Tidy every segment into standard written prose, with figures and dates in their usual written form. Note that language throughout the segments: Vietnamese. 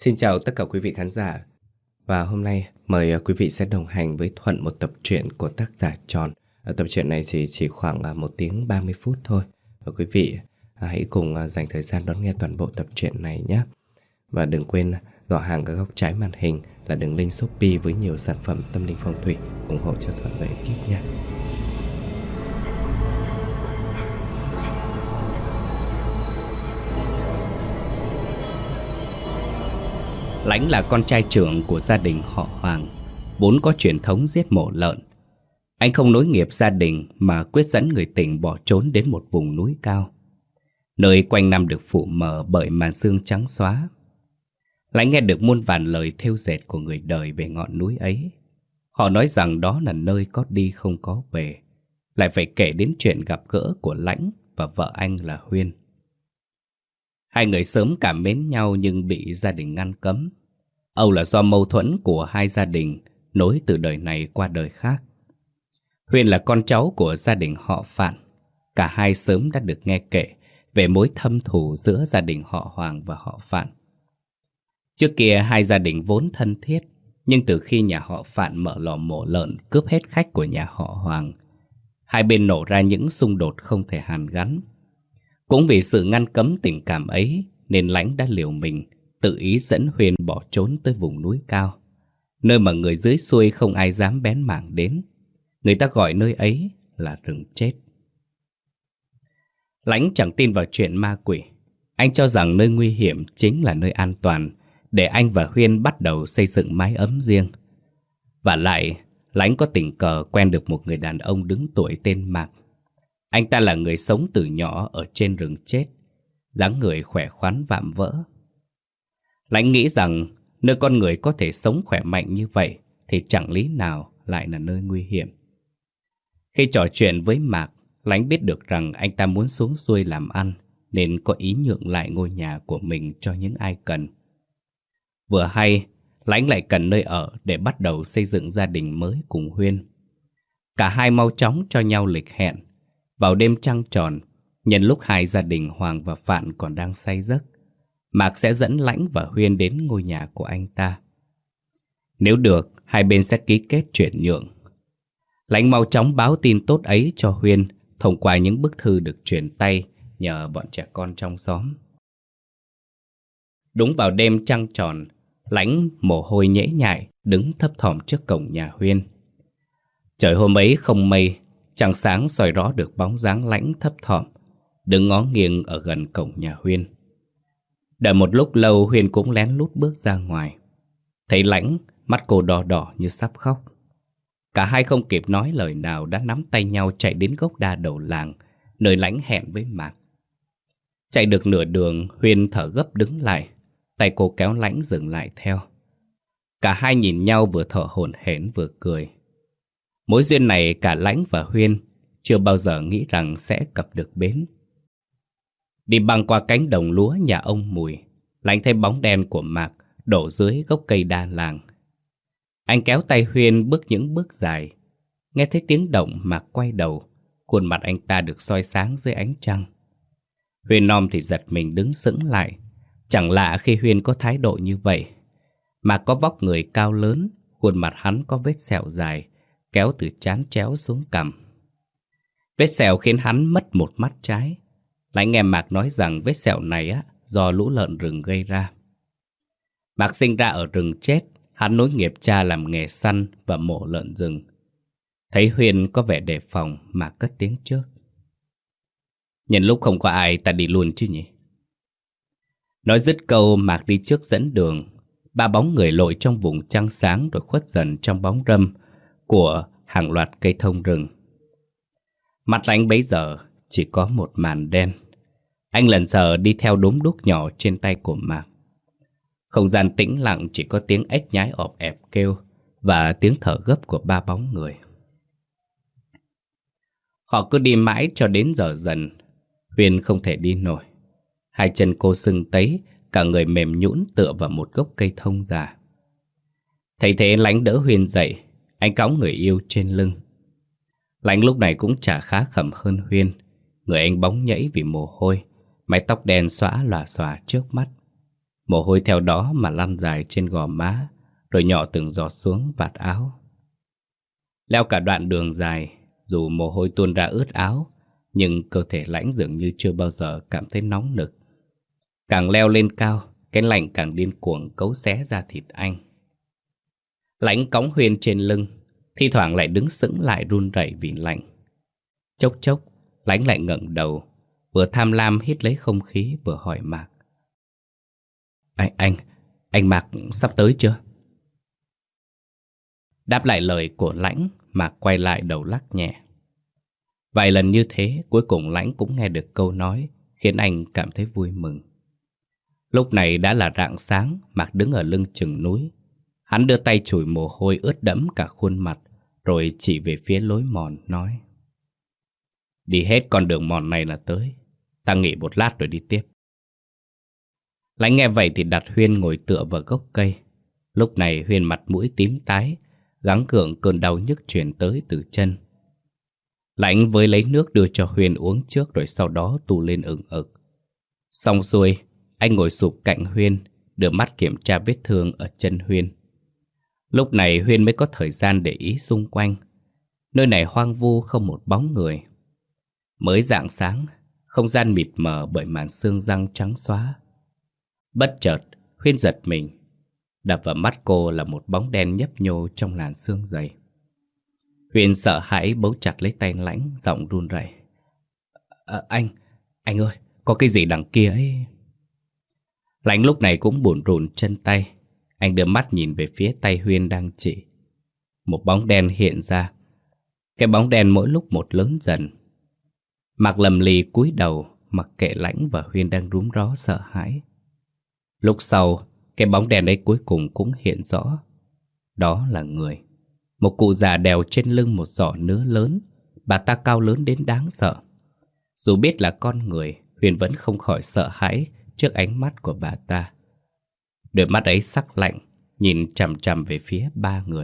Xin chào tất cả quý vị khán giả. Và hôm nay mời quý vị sẽ đồng hành với Thuận một tập truyện của tác giả Tròn. Tập truyện này chỉ khoảng 1 tiếng 30 phút thôi. Và quý vị hãy cùng dành thời gian đón nghe toàn bộ tập truyện này nhé. Và đừng quên gõ hàng ở góc trái màn hình là đường link Shopee với nhiều sản phẩm tâm linh phong thủy ủng hộ cho Thuận và ekip nha. Lãnh là con trai trưởng của gia đình họ Hoàng, vốn có truyền thống giết mổ lợn. Anh không nối nghiệp gia đình mà quyết dẫn người tình bỏ trốn đến một vùng núi cao, nơi quanh năm được phủ mờ bởi màn sương trắng xóa. Lãnh nghe được muôn vàn lời thêu dệt của người đời về ngọn núi ấy. Họ nói rằng đó là nơi có đi không có về. Lại phải kể đến chuyện gặp gỡ của Lãnh và vợ anh là Huyên. Hai người sớm cảm mến nhau nhưng bị gia đình ngăn cấm. Âu là do mâu thuẫn của hai gia đình nối từ đời này qua đời khác. Huyên là con cháu của gia đình họ Phạn. Cả hai sớm đã được nghe kể về mối thâm thù giữa gia đình họ Hoàng và họ Phạn. Trước kia hai gia đình vốn thân thiết, nhưng từ khi nhà họ Phạn mở lò mổ lợn cướp hết khách của nhà họ Hoàng, hai bên nổ ra những xung đột không thể hàn gắn. Cũng vì sự ngăn cấm tình cảm ấy nên Lãnh đã liều mình tự ý dẫn Huyên bỏ trốn tới vùng núi cao, nơi mà người dưới xuôi không ai dám bén mảng đến. Người ta gọi nơi ấy là rừng chết. Lãnh chẳng tin vào chuyện ma quỷ. Anh cho rằng nơi nguy hiểm chính là nơi an toàn để anh và Huyên bắt đầu xây dựng mái ấm riêng. Và lại, Lãnh có tình cờ quen được một người đàn ông đứng tuổi tên Mạc. Anh ta là người sống từ nhỏ ở trên rừng chết, dáng người khỏe khoắn vạm vỡ. Lãnh nghĩ rằng nơi con người có thể sống khỏe mạnh như vậy thì chẳng lý nào lại là nơi nguy hiểm. Khi trò chuyện với Mạc, Lãnh biết được rằng anh ta muốn xuống xuôi làm ăn nên có ý nhượng lại ngôi nhà của mình cho những ai cần. Vừa hay, Lãnh lại cần nơi ở để bắt đầu xây dựng gia đình mới cùng Huyên. Cả hai mau chóng cho nhau lịch hẹn. Vào đêm trăng tròn, nhân lúc hai gia đình Hoàng và Phạn còn đang say giấc, Mạc sẽ dẫn Lãnh và Huyên đến ngôi nhà của anh ta. Nếu được, hai bên sẽ ký kết chuyển nhượng. Lãnh mau chóng báo tin tốt ấy cho Huyên thông qua những bức thư được truyền tay nhờ bọn trẻ con trong xóm. Đúng vào đêm trăng tròn, Lãnh mồ hôi nhễ nhại đứng thấp thỏm trước cổng nhà Huyên. Trời hôm ấy không mây, trăng sáng soi rõ được bóng dáng Lãnh thấp thỏm đứng ngó nghiêng ở gần cổng nhà Huyên. Đợi một lúc lâu, Huyên cũng lén lút bước ra ngoài. Thấy Lãnh, mắt cô đỏ đỏ như sắp khóc. Cả hai không kịp nói lời nào đã nắm tay nhau chạy đến gốc đa đầu làng, nơi Lãnh hẹn với Mạc. Chạy được nửa đường, Huyên thở gấp đứng lại, tay cô kéo Lãnh dừng lại theo. Cả hai nhìn nhau vừa thở hổn hển vừa cười. Mối duyên này cả Lãnh và Huyên chưa bao giờ nghĩ rằng sẽ cập được bến. Đi băng qua cánh đồng lúa nhà ông Mùi, Lãnh thấy bóng đen của Mạc đổ dưới gốc cây đa làng. Anh kéo tay Huyên bước những bước dài. Nghe thấy tiếng động Mạc quay đầu, khuôn mặt anh ta được soi sáng dưới ánh trăng. Huyên nom thì giật mình đứng sững lại. Chẳng lạ khi Huyên có thái độ như vậy. Mạc có vóc người cao lớn, khuôn mặt hắn có vết sẹo dài kéo từ trán chéo xuống cằm. Vết sẹo khiến hắn mất một mắt trái. Lại nghe Mạc nói rằng vết sẹo này do lũ lợn rừng gây ra. Mạc sinh ra ở rừng chết, hắn nối nghiệp cha làm nghề săn và mổ lợn rừng. Thấy Huyên có vẻ đề phòng, Mạc cất tiếng trước. Nhân lúc không có ai, ta đi luôn chứ nhỉ? Nói dứt câu, Mạc đi trước dẫn đường. Ba bóng người lội trong vùng trăng sáng rồi khuất dần trong bóng râm của hàng loạt cây thông rừng. Mặt Lãnh bấy giờ chỉ có một màn đen. Anh lần giờ đi theo đốm đuốc nhỏ trên tay của Mạc. Không gian tĩnh lặng, chỉ có tiếng ếch nhái ọp ẹp kêu và tiếng thở gấp của ba bóng người. Họ cứ đi mãi cho đến giờ dần. Huyên không thể đi nổi. Hai chân cô sưng tấy, cả người mềm nhũn tựa vào một gốc cây thông già. Thấy thế Lãnh đỡ Huyên dậy. Anh cõng người yêu trên lưng. Lãnh lúc này cũng chả khá khẩm hơn Huyên. Người anh bóng nhẫy vì mồ hôi, mái tóc đen xõa lòa xòa trước mắt. Mồ hôi theo đó mà lăn dài trên gò má, rồi nhỏ từng giọt xuống vạt áo. Leo cả đoạn đường dài, dù mồ hôi tuôn ra ướt áo, nhưng cơ thể Lãnh dường như chưa bao giờ cảm thấy nóng nực. Càng leo lên cao, cái lạnh càng điên cuồng cấu xé ra thịt anh. Lãnh cõng Huyên trên lưng, thi thoảng lại đứng sững lại run rẩy vì lạnh. Chốc chốc, Lãnh lại ngẩng đầu, vừa tham lam hít lấy không khí vừa hỏi Mạc. Anh Mạc sắp tới chưa? Đáp lại lời của Lãnh, Mạc quay lại đầu lắc nhẹ. Vài lần như thế, cuối cùng Lãnh cũng nghe được câu nói, khiến anh cảm thấy vui mừng. Lúc này đã là rạng sáng, Mạc đứng ở lưng chừng núi. Hắn đưa tay chùi mồ hôi ướt đẫm cả khuôn mặt, rồi chỉ về phía lối mòn, nói. Đi hết con đường mòn này là tới. Ta nghỉ một lát rồi đi tiếp. Lãnh nghe vậy thì đặt Huyên ngồi tựa vào gốc cây. Lúc này Huyên mặt mũi tím tái, gắng gượng cơn đau nhức truyền tới từ chân. Lãnh với lấy nước đưa cho Huyên uống trước, rồi sau đó tu lên ừng ực. Xong xuôi, anh ngồi sụp cạnh Huyên, đưa mắt kiểm tra vết thương ở chân Huyên. Lúc này Huyên mới có thời gian để ý xung quanh. Nơi này hoang vu không một bóng người. Mới rạng sáng, không gian mịt mờ bởi màn sương răng trắng xóa. Bất chợt, Huyên giật mình. Đập vào mắt cô là một bóng đen nhấp nhô trong làn sương dày. Huyên sợ hãi bấu chặt lấy tay Lãnh, giọng run rẩy. Anh ơi, có cái gì đằng kia ấy? Lãnh lúc này cũng bủn rủn chân tay. Anh đưa mắt nhìn về phía tay Huyên đang chỉ. Một bóng đen hiện ra. Cái bóng đen mỗi lúc một lớn dần. Mạc lầm lì cúi đầu, mặc kệ Lãnh và Huyên đang rúm ró sợ hãi. Lúc sau, cái bóng đen ấy cuối cùng cũng hiện rõ. Đó là người. Một cụ già đèo trên lưng một giỏ nứa lớn. Bà ta cao lớn đến đáng sợ. Dù biết là con người, Huyên vẫn không khỏi sợ hãi trước ánh mắt của bà ta. Đôi mắt ấy sắc lạnh, nhìn chằm chằm về phía ba người.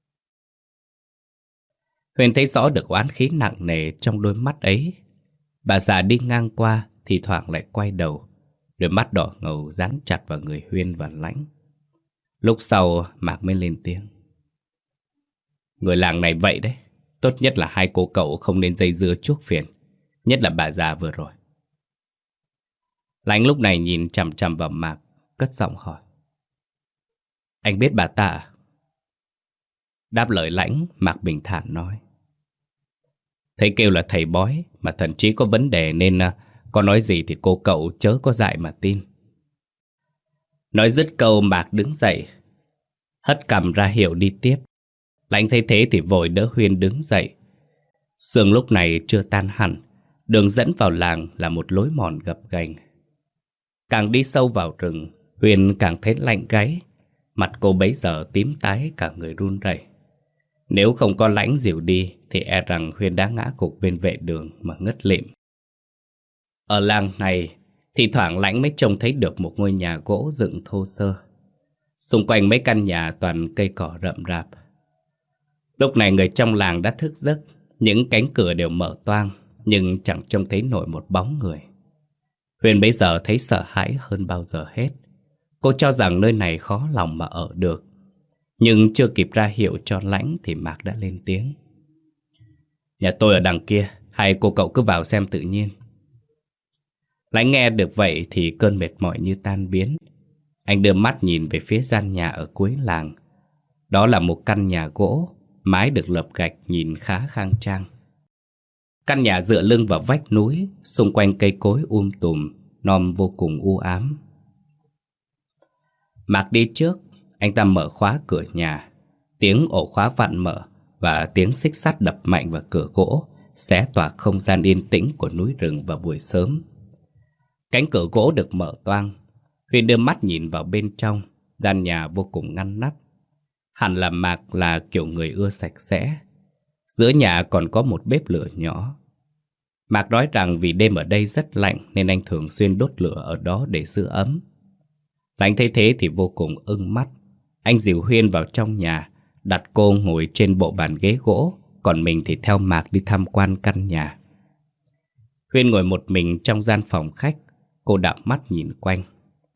Huyền thấy rõ được oán khí nặng nề trong đôi mắt ấy. Bà già đi ngang qua, thì thoảng lại quay đầu, đôi mắt đỏ ngầu dán chặt vào người Huyên và Lãnh. Lúc sau Mạc mới lên tiếng. Người làng này vậy đấy, tốt nhất là hai cô cậu không nên dây dưa chuốc phiền, nhất là bà già vừa rồi. Lãnh lúc này nhìn chằm chằm vào Mạc, cất giọng hỏi. Anh biết bà ta à? Đáp lời Lãnh, Mạc bình thản nói. Thấy kêu là thầy bói, mà thậm chí có vấn đề nên có nói gì thì cô cậu chớ có dại mà tin. Nói dứt câu, Mạc đứng dậy, hất cằm ra hiệu đi tiếp. Lãnh thấy thế thì vội đỡ Huyên đứng dậy. Sương lúc này chưa tan hẳn, đường dẫn vào làng là một lối mòn gập ghềnh. Càng đi sâu vào rừng, Huyên càng thấy lạnh gáy. Mặt cô bấy giờ tím tái, cả người run rẩy. Nếu không có Lãnh dìu đi thì e rằng Huyên đã ngã gục bên vệ đường mà ngất lịm. Ở làng này, thì thoảng Lãnh mới trông thấy được một ngôi nhà gỗ dựng thô sơ. Xung quanh mấy căn nhà toàn cây cỏ rậm rạp. Lúc này người trong làng đã thức giấc, những cánh cửa đều mở toang, nhưng chẳng trông thấy nổi một bóng người. Huyền bấy giờ thấy sợ hãi hơn bao giờ hết. Cô cho rằng nơi này khó lòng mà ở được. Nhưng chưa kịp ra hiệu cho Lãnh thì Mạc đã lên tiếng. Nhà tôi ở đằng kia, hai cô cậu cứ vào xem tự nhiên. Lãnh nghe được vậy thì cơn mệt mỏi như tan biến. Anh đưa mắt nhìn về phía gian nhà ở cuối làng. Đó là một căn nhà gỗ, mái được lợp gạch nhìn khá khang trang. Căn nhà dựa lưng vào vách núi, xung quanh cây cối tùm, non vô cùng u ám. Mạc đi trước, anh ta mở khóa cửa nhà. Tiếng ổ khóa vặn mở và tiếng xích sắt đập mạnh vào cửa gỗ xé toạc không gian yên tĩnh của núi rừng vào buổi sớm. Cánh cửa gỗ được mở toang. Huyền đưa mắt nhìn vào bên trong. Gian nhà vô cùng ngăn nắp. Hẳn là Mạc là kiểu người ưa sạch sẽ. Giữa nhà còn có một bếp lửa nhỏ. Mạc nói rằng vì đêm ở đây rất lạnh nên anh thường xuyên đốt lửa ở đó để giữ ấm. Lãnh thấy thế thì vô cùng ưng mắt. Anh dìu Huyên vào trong nhà, đặt cô ngồi trên bộ bàn ghế gỗ, còn mình thì theo Mạc đi tham quan căn nhà. Huyên ngồi một mình trong gian phòng khách, cô đảo mắt nhìn quanh.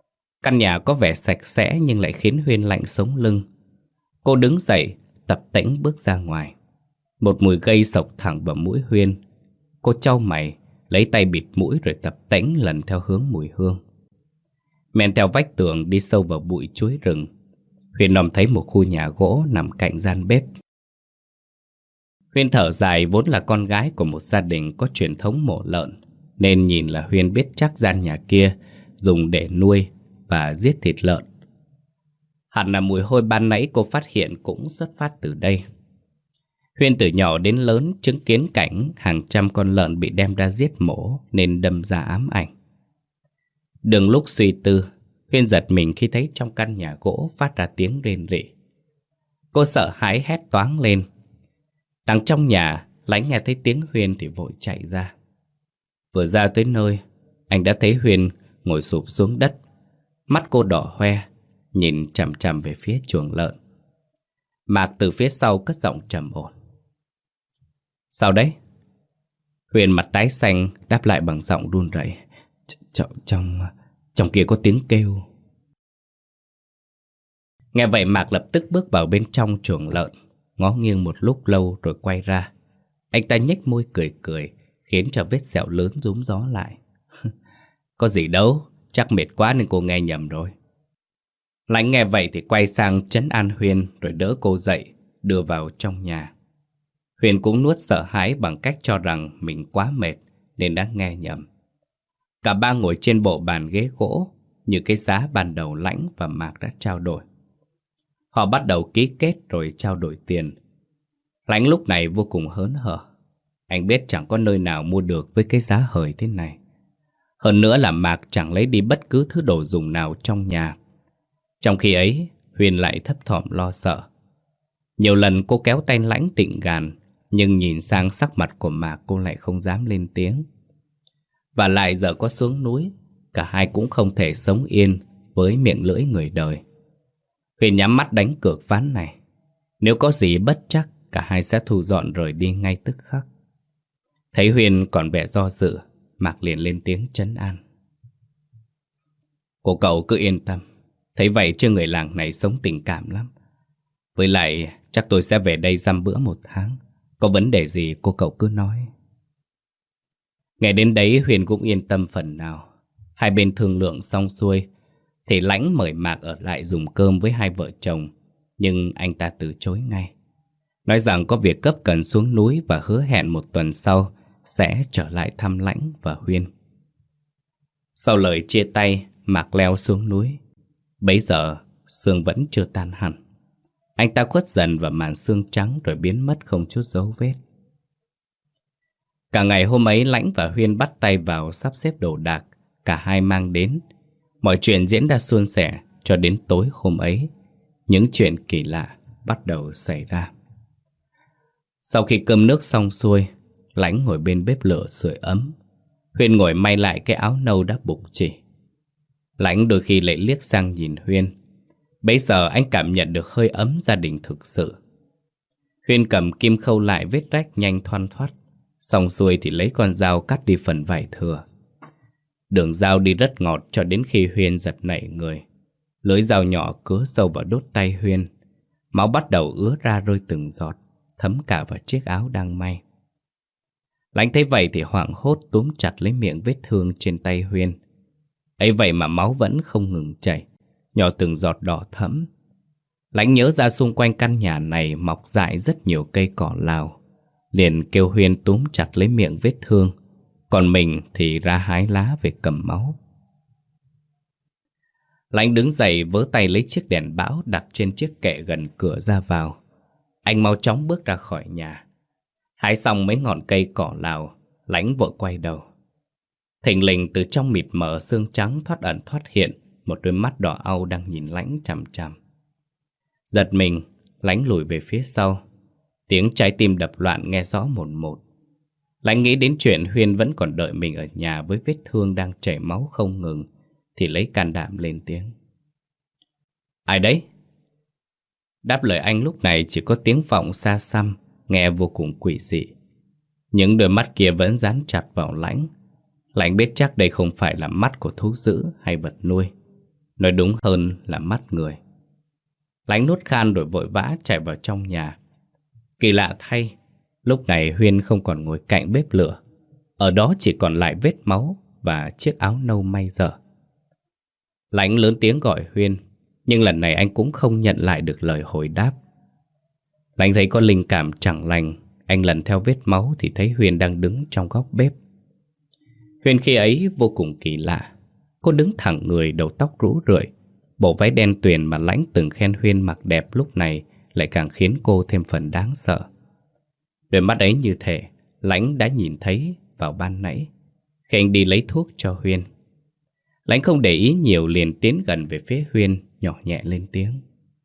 Căn nhà có vẻ sạch sẽ nhưng lại khiến Huyên lạnh sống lưng. Cô đứng dậy, tập tễnh bước ra ngoài. Một mùi gây sộc thẳng vào mũi Huyên. Cô chau mày, lấy tay bịt mũi rồi tập tễnh lần theo hướng mùi hương. Men theo vách tường đi sâu vào bụi chuối rừng. Huyên nòm thấy một khu nhà gỗ nằm cạnh gian bếp. Huyên thở dài, vốn là con gái của một gia đình có truyền thống mổ lợn, nên nhìn là Huyên biết chắc gian nhà kia dùng để nuôi và giết thịt lợn. Hẳn là mùi hôi ban nãy cô phát hiện cũng xuất phát từ đây. Huyên từ nhỏ đến lớn chứng kiến cảnh hàng trăm con lợn bị đem ra giết mổ nên đâm ra ám ảnh. Đừng lúc suy tư, Huyên giật mình khi thấy trong căn nhà gỗ phát ra tiếng rên rỉ. Cô sợ hãi hét toáng lên. Đằng trong nhà, Lãnh nghe thấy tiếng Huyên thì vội chạy ra. Vừa ra tới nơi, anh đã thấy Huyên ngồi sụp xuống đất. Mắt cô đỏ hoe, nhìn chằm chằm về phía chuồng lợn. Mạc từ phía sau cất giọng trầm ổn. Sao đấy? Huyên mặt tái xanh đáp lại bằng giọng run rẩy. Trong kia có tiếng kêu. Nghe vậy Mạc lập tức bước vào bên trong chuồng lợn, ngó nghiêng một lúc lâu rồi quay ra. Anh ta nhếch môi cười cười, khiến cho vết sẹo lớn rúm gió lại. Có gì đâu, chắc mệt quá nên cô nghe nhầm rồi. Lãnh nghe vậy thì quay sang trấn an Huyên rồi đỡ cô dậy, đưa vào trong nhà. Huyên cũng nuốt sợ hãi bằng cách cho rằng mình quá mệt nên đã nghe nhầm. Cả ba ngồi trên bộ bàn ghế gỗ như cái giá ban đầu Lãnh và Mạc đã trao đổi. Họ bắt đầu ký kết rồi trao đổi tiền. Lãnh lúc này vô cùng hớn hở. Anh biết chẳng có nơi nào mua được với cái giá hời thế này. Hơn nữa là Mạc chẳng lấy đi bất cứ thứ đồ dùng nào trong nhà. Trong khi ấy, Huyên lại thấp thỏm lo sợ. Nhiều lần cô kéo tay Lãnh định gàn, nhưng nhìn sang sắc mặt của Mạc cô lại không dám lên tiếng. Và lại giờ có xuống núi, cả hai cũng không thể sống yên với miệng lưỡi người đời. Huyên nhắm mắt đánh cược ván này. Nếu có gì bất chắc, cả hai sẽ thu dọn rời đi ngay tức khắc. Thấy Huyên còn vẻ do dự, Mạc liền lên tiếng trấn an. Cô cậu cứ yên tâm. Thấy vậy chứ người làng này sống tình cảm lắm. Với lại chắc tôi sẽ về đây dăm bữa 1 tháng. Có vấn đề gì cô cậu cứ nói. Nghe đến đấy Huyền cũng yên tâm phần nào. Hai bên thương lượng xong xuôi thì Lãnh mời Mạc ở lại dùng cơm với hai vợ chồng. Nhưng anh ta từ chối ngay, nói rằng có việc cấp cần xuống núi và hứa hẹn 1 tuần sau sẽ trở lại thăm Lãnh và Huyên. Sau lời chia tay, Mạc leo xuống núi. Bấy giờ sương vẫn chưa tan hẳn. Anh ta khuất dần vào màn sương trắng rồi biến mất không chút dấu vết. Cả ngày hôm ấy Lãnh và Huyên bắt tay vào sắp xếp đồ đạc cả hai mang đến. Mọi chuyện diễn ra suôn sẻ cho đến tối hôm ấy. Những chuyện kỳ lạ bắt đầu xảy ra. Sau khi cơm nước xong xuôi, Lãnh ngồi bên bếp lửa sưởi ấm. Huyên ngồi may lại cái áo nâu đã bục chỉ. Lãnh đôi khi lại liếc sang nhìn Huyên. Bấy giờ anh cảm nhận được hơi ấm gia đình thực sự. Huyên cầm kim khâu lại vết rách nhanh thoăn thoắt. Xong xuôi thì lấy con dao cắt đi phần vải thừa. Đường dao đi rất ngọt cho đến khi Huyên giật nảy người. Lưỡi dao nhỏ cứa sâu vào đốt tay Huyên. Máu bắt đầu ứa ra rơi từng giọt, thấm cả vào chiếc áo đang may. Lãnh thấy vậy thì hoảng hốt túm chặt lấy miệng vết thương trên tay Huyên. Ấy vậy mà máu vẫn không ngừng chảy, nhỏ từng giọt đỏ thẫm. Lãnh nhớ ra xung quanh căn nhà này mọc dại rất nhiều cây cỏ lào, liền kêu Huyên túm chặt lấy miệng vết thương, còn mình thì ra hái lá về cầm máu. Lãnh đứng dậy vớ tay lấy chiếc đèn bão đặt trên chiếc kệ gần cửa ra vào. Anh mau chóng bước ra khỏi nhà. Hái xong mấy ngọn cây cỏ lào, Lãnh vội quay đầu. Thình lình từ trong mịt mờ sương trắng thoát ẩn thoát hiện một đôi mắt đỏ au đang nhìn Lãnh chằm chằm. Giật mình, Lãnh lùi về phía sau. Tiếng trái tim đập loạn nghe rõ mồn một. Lãnh nghĩ đến chuyện Huyên vẫn còn đợi mình ở nhà với vết thương đang chảy máu không ngừng, thì lấy can đảm lên tiếng. Ai đấy? Đáp lời anh lúc này chỉ có tiếng vọng xa xăm, nghe vô cùng quỷ dị. Những đôi mắt kia vẫn dán chặt vào Lãnh. Lãnh biết chắc đây không phải là mắt của thú dữ hay vật nuôi. nói đúng hơn là mắt người. Lánh nuốt khan rồi vội vã chạy vào trong nhà. Kỳ lạ thay, lúc này Huyên không còn ngồi cạnh bếp lửa. Ở đó chỉ còn lại vết máu và chiếc áo nâu may dở. Lánh lớn tiếng gọi Huyên, nhưng lần này anh cũng không nhận lại được lời hồi đáp. Lánh thấy có linh cảm chẳng lành. Anh lần theo vết máu thì thấy Huyên đang đứng trong góc bếp. Huyên khi ấy vô cùng kỳ lạ. Cô đứng thẳng người, đầu tóc rũ rượi. Bộ váy đen tuyền mà Lãnh từng khen Huyên mặc đẹp lúc này lại càng khiến cô thêm phần đáng sợ. Đôi mắt ấy như thể Lãnh đã nhìn thấy vào ban nãy khi anh đi lấy thuốc cho Huyên. Lãnh không để ý nhiều, liền tiến gần về phía Huyên, nhỏ nhẹ lên tiếng.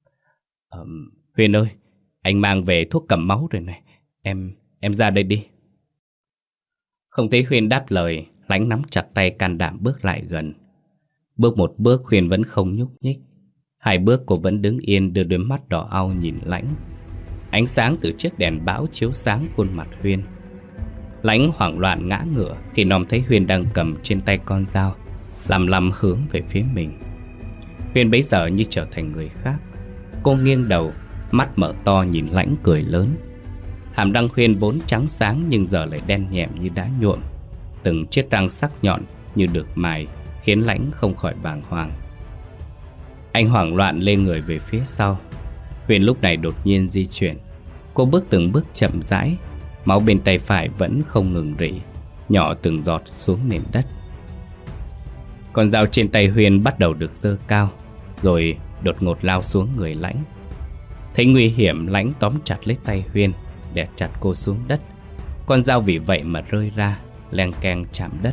Huyên ơi, anh mang về thuốc cầm máu rồi này. Em ra đây đi. Không thấy Huyên đáp lời, Lãnh nắm chặt tay can đảm bước lại gần. Bước một bước Huyên vẫn không nhúc nhích. Hai bước cô vẫn đứng yên, đưa đôi mắt đỏ au nhìn Lãnh. Ánh sáng từ chiếc đèn bão chiếu sáng khuôn mặt Huyên. Lãnh hoảng loạn ngã ngửa khi Nom thấy Huyên đang cầm trên tay con dao, lằm lằm hướng về phía mình. Huyên bấy giờ như trở thành người khác. Cô nghiêng đầu, mắt mở to nhìn Lãnh cười lớn. Hàm răng Huyên vốn trắng sáng nhưng giờ lại đen nhẹm như đá nhuộm. Từng chiếc răng sắc nhọn như được mài khiến Lãnh không khỏi bàng hoàng. Anh hoảng loạn lê người về phía sau. Huyên lúc này đột nhiên di chuyển. Cô bước từng bước chậm rãi. Máu bên tay phải vẫn không ngừng rỉ, nhỏ từng giọt xuống nền đất. Con dao trên tay Huyên bắt đầu được giơ cao, rồi đột ngột lao xuống người Lãnh. Thấy nguy hiểm, Lãnh tóm chặt lấy tay Huyên, đè chặt cô xuống đất. Con dao vì vậy mà rơi ra, leng keng chạm đất.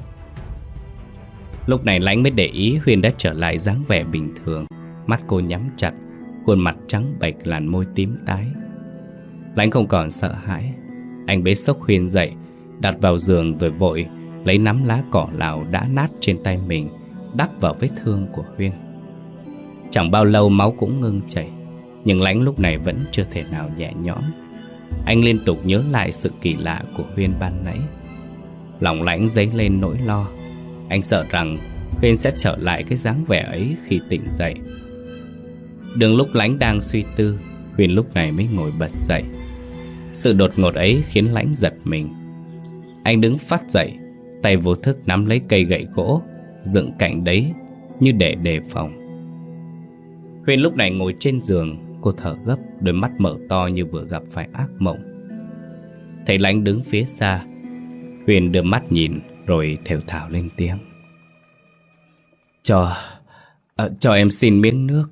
Lúc này Lãnh mới để ý Huyên đã trở lại dáng vẻ bình thường. Mắt cô nhắm chặt, khuôn mặt trắng bệch, làn môi tím tái. Lãnh không còn sợ hãi. Anh bế xốc Huyên dậy, đặt vào giường rồi vội lấy nắm lá cỏ lào đã nát trên tay mình đắp vào vết thương của Huyên. Chẳng bao lâu máu cũng ngưng chảy, nhưng Lãnh lúc này vẫn chưa thể nào nhẹ nhõm. Anh liên tục nhớ lại sự kỳ lạ của Huyên ban nãy. Lòng Lãnh dấy lên nỗi lo. Anh sợ rằng Huyên sẽ trở lại cái dáng vẻ ấy khi tỉnh dậy. Đường lúc Lãnh đang suy tư, Huyên lúc này mới ngồi bật dậy. Sự đột ngột ấy khiến Lãnh giật mình. Anh đứng phắt dậy, tay vô thức nắm lấy cây gậy gỗ dựng cạnh đấy như để đề phòng. Huyên lúc này ngồi trên giường, cô thở gấp, đôi mắt mở to như vừa gặp phải ác mộng. Thấy Lãnh đứng phía xa, Huyên đưa mắt nhìn rồi thều thào lên tiếng. Cho em xin miếng nước.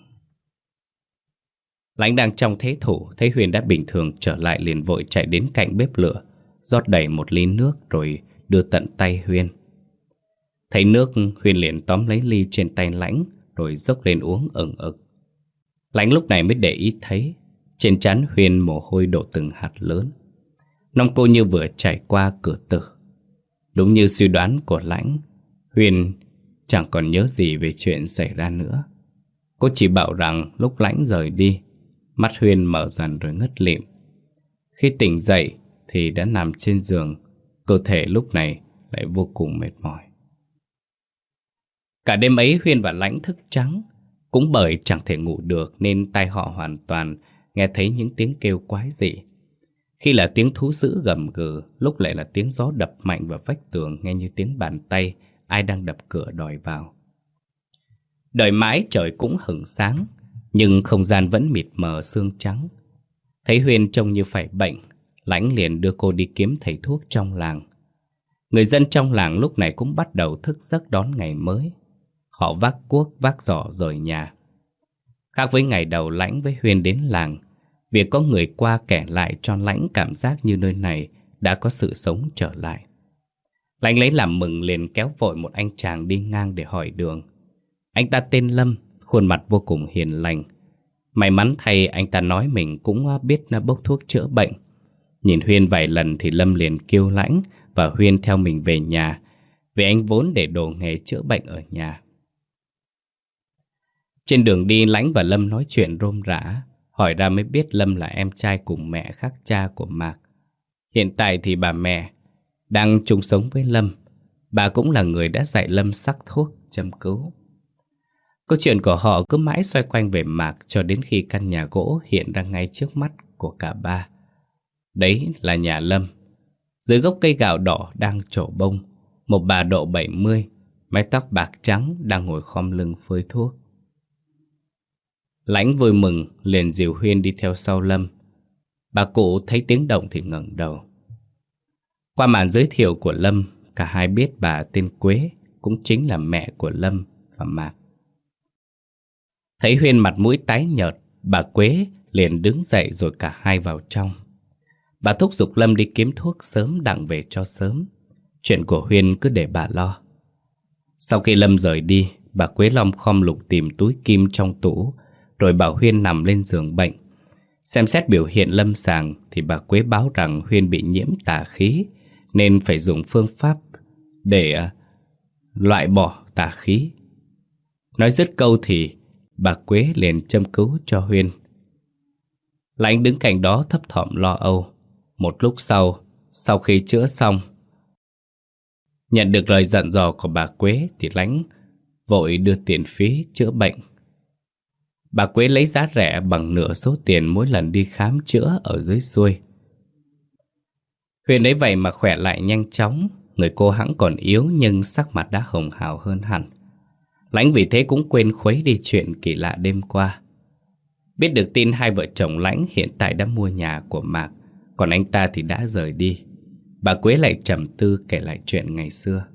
Lãnh đang trong thế thủ, thấy Huyên đã bình thường trở lại liền vội chạy đến cạnh bếp lửa, rót đầy một ly nước rồi đưa tận tay Huyên. Thấy nước, Huyên liền tóm lấy ly trên tay Lãnh rồi dốc lên uống ừng ực. Lãnh lúc này mới để ý thấy trên trán Huyên mồ hôi đổ từng hạt lớn. Nong cô như vừa trải qua cửa tử. Đúng như suy đoán của Lãnh, Huyên chẳng còn nhớ gì về chuyện xảy ra nữa. Cô chỉ bảo rằng lúc Lãnh rời đi, mắt Huyên mở dần rồi ngất lịm. Khi tỉnh dậy thì đã nằm trên giường, cơ thể lúc này lại vô cùng mệt mỏi. Cả đêm ấy Huyên và Lãnh thức trắng. Cũng bởi chẳng thể ngủ được nên tai họ hoàn toàn nghe thấy những tiếng kêu quái dị. Khi là tiếng thú dữ gầm gừ, lúc lại là tiếng gió đập mạnh vào vách tường nghe như tiếng bàn tay ai đang đập cửa đòi vào. Đợi mãi trời cũng hửng sáng, nhưng không gian vẫn mịt mờ sương trắng. Thấy Huyên trông như phải bệnh, Lãnh liền đưa cô đi kiếm thầy thuốc trong làng. Người dân trong làng lúc này cũng bắt đầu thức giấc đón ngày mới. Họ vác cuốc vác giỏ rời nhà. Khác với ngày đầu Lãnh với Huyên đến làng, việc có người qua kể lại cho Lãnh cảm giác như nơi này đã có sự sống trở lại. Lãnh lấy làm mừng liền kéo vội một anh chàng đi ngang để hỏi đường. Anh ta tên Lâm, khuôn mặt vô cùng hiền lành. May mắn thay anh ta nói mình cũng biết bốc thuốc chữa bệnh. Nhìn Huyên vài lần thì Lâm liền kêu Lãnh và Huyên theo mình về nhà, vì anh vốn để đồ nghề chữa bệnh ở nhà. Trên đường đi Lãnh và Lâm nói chuyện rôm rả. Hỏi ra mới biết Lâm là em trai cùng mẹ khác cha của Mạc. Hiện tại thì bà mẹ đang chung sống với Lâm. Bà cũng là người đã dạy Lâm sắc thuốc châm cứu. Câu chuyện của họ cứ mãi xoay quanh về Mạc cho đến khi căn nhà gỗ hiện ra ngay trước mắt của cả ba. Đấy là nhà Lâm. Dưới gốc cây gạo đỏ đang trổ bông, một bà độ 70, mái tóc bạc trắng đang ngồi khom lưng phơi thuốc. Lãnh vui mừng liền dìu Huyên đi theo sau Lâm. Bà cụ thấy tiếng động thì ngẩng đầu. Qua màn giới thiệu của Lâm, cả hai biết bà tên Quế, cũng chính là mẹ của Lâm và Mạc. Thấy Huyên mặt mũi tái nhợt, bà Quế liền đứng dậy rồi cả hai vào trong. Bà thúc giục Lâm đi kiếm thuốc sớm đặng về cho sớm. Chuyện của Huyên cứ để bà lo. Sau khi Lâm rời đi, bà Quế lom khom lục tìm túi kim trong tủ, rồi bảo Huyên nằm lên giường bệnh. Xem xét biểu hiện lâm sàng thì bà Quế báo rằng Huyên bị nhiễm tà khí, nên phải dùng phương pháp để loại bỏ tà khí. Nói dứt câu thì bà Quế liền châm cứu cho Huyên. Lãnh đứng cạnh đó thấp thỏm lo âu. Một lúc sau khi chữa xong, nhận được lời dặn dò của bà Quế thì Lãnh vội đưa tiền phí chữa bệnh. Bà Quế lấy giá rẻ bằng nửa số tiền mỗi lần đi khám chữa ở dưới xuôi. Huyên ấy vậy mà khỏe lại nhanh chóng. Người cô hẵng còn yếu nhưng sắc mặt đã hồng hào hơn hẳn. Lãnh vì thế cũng quên khuấy đi chuyện kỳ lạ đêm qua. Biết được tin hai vợ chồng Lãnh hiện tại đã mua nhà của Mạc, còn anh ta thì đã rời đi, bà Quế lại trầm tư kể lại chuyện ngày xưa.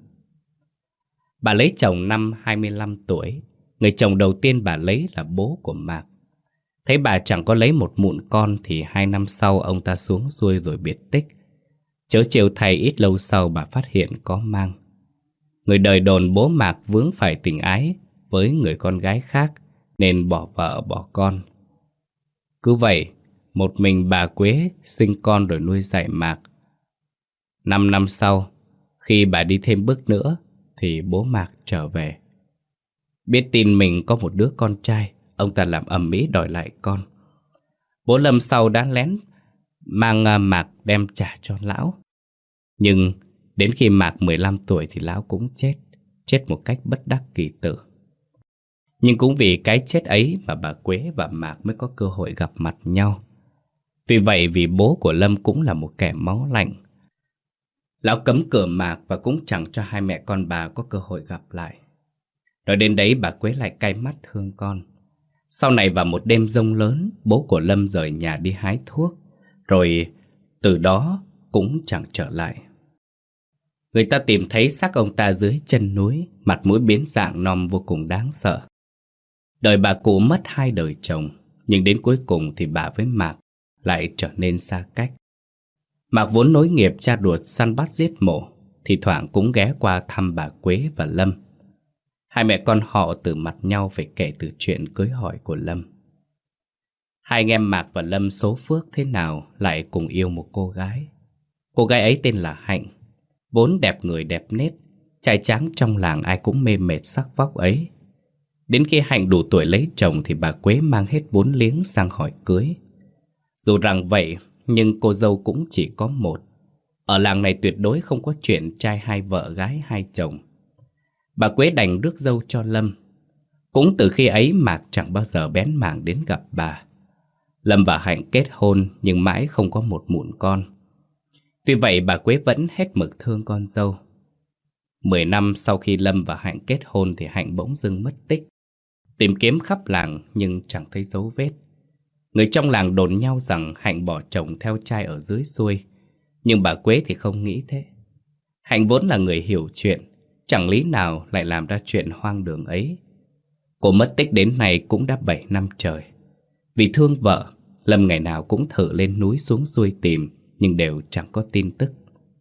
Bà lấy chồng năm 25 tuổi. Người chồng đầu tiên bà lấy là bố của Mạc. Thấy bà chẳng có lấy một mụn con thì 2 năm sau ông ta xuống xuôi rồi biệt tích. Chớ trêu thay ít lâu sau bà phát hiện có mang. Người đời đồn bố Mạc vướng phải tình ái với người con gái khác nên bỏ vợ bỏ con. Cứ vậy, một mình bà Quế sinh con rồi nuôi dạy Mạc. 5 năm sau, khi bà đi thêm bước nữa thì bố Mạc trở về. Biết tin mình có một đứa con trai, ông ta làm ầm ĩ đòi lại con. Bố Lâm sau đã lén mang Mạc đem trả cho lão. Nhưng đến khi Mạc 15 tuổi thì lão cũng chết một cách bất đắc kỳ tử. Nhưng cũng vì cái chết ấy mà bà Quế và Mạc mới có cơ hội gặp mặt nhau. Tuy vậy vì bố của Lâm cũng là một kẻ máu lạnh, lão cấm cửa Mạc và cũng chẳng cho hai mẹ con bà có cơ hội gặp lại. Rồi đến đấy bà Quế lại cay mắt thương con. Sau này vào một đêm giông lớn, bố của Lâm rời nhà đi hái thuốc, rồi từ đó cũng chẳng trở lại. Người ta tìm thấy xác ông ta dưới chân núi, mặt mũi biến dạng nom vô cùng đáng sợ. Đời bà cụ mất 2 đời chồng, nhưng đến cuối cùng thì bà với Mạc lại trở nên xa cách. Mạc vốn nối nghiệp cha ruột săn bắt giết mổ, thì thoảng cũng ghé qua thăm bà Quế và Lâm. Hai mẹ con họ từ mặt nhau phải kể từ chuyện cưới hỏi của Lâm. Hai anh em Mạc và Lâm số phước thế nào lại cùng yêu một cô gái. Cô gái ấy tên là Hạnh. Vốn đẹp người đẹp nết, trai tráng trong làng ai cũng mê mệt sắc vóc ấy. Đến khi Hạnh đủ tuổi lấy chồng thì bà Quế mang hết vốn liếng sang hỏi cưới. Dù rằng vậy, nhưng cô dâu cũng chỉ có một. Ở làng này tuyệt đối không có chuyện trai hai vợ gái hai chồng. Bà Quế đành rước dâu cho Lâm. Cũng từ khi ấy Mạc chẳng bao giờ bén mảng đến gặp bà. Lâm và Hạnh kết hôn nhưng mãi không có một mụn con. Tuy vậy bà Quế vẫn hết mực thương con dâu. 10 năm sau khi Lâm và Hạnh kết hôn thì Hạnh bỗng dưng mất tích. Tìm kiếm khắp làng nhưng chẳng thấy dấu vết. Người trong làng đồn nhau rằng Hạnh bỏ chồng theo trai ở dưới xuôi. Nhưng bà Quế thì không nghĩ thế. Hạnh vốn là người hiểu chuyện, chẳng lý nào lại làm ra chuyện hoang đường ấy. Cô mất tích đến nay cũng đã 7 năm trời. Vì thương vợ, Lâm ngày nào cũng thử lên núi xuống xuôi tìm, nhưng đều chẳng có tin tức.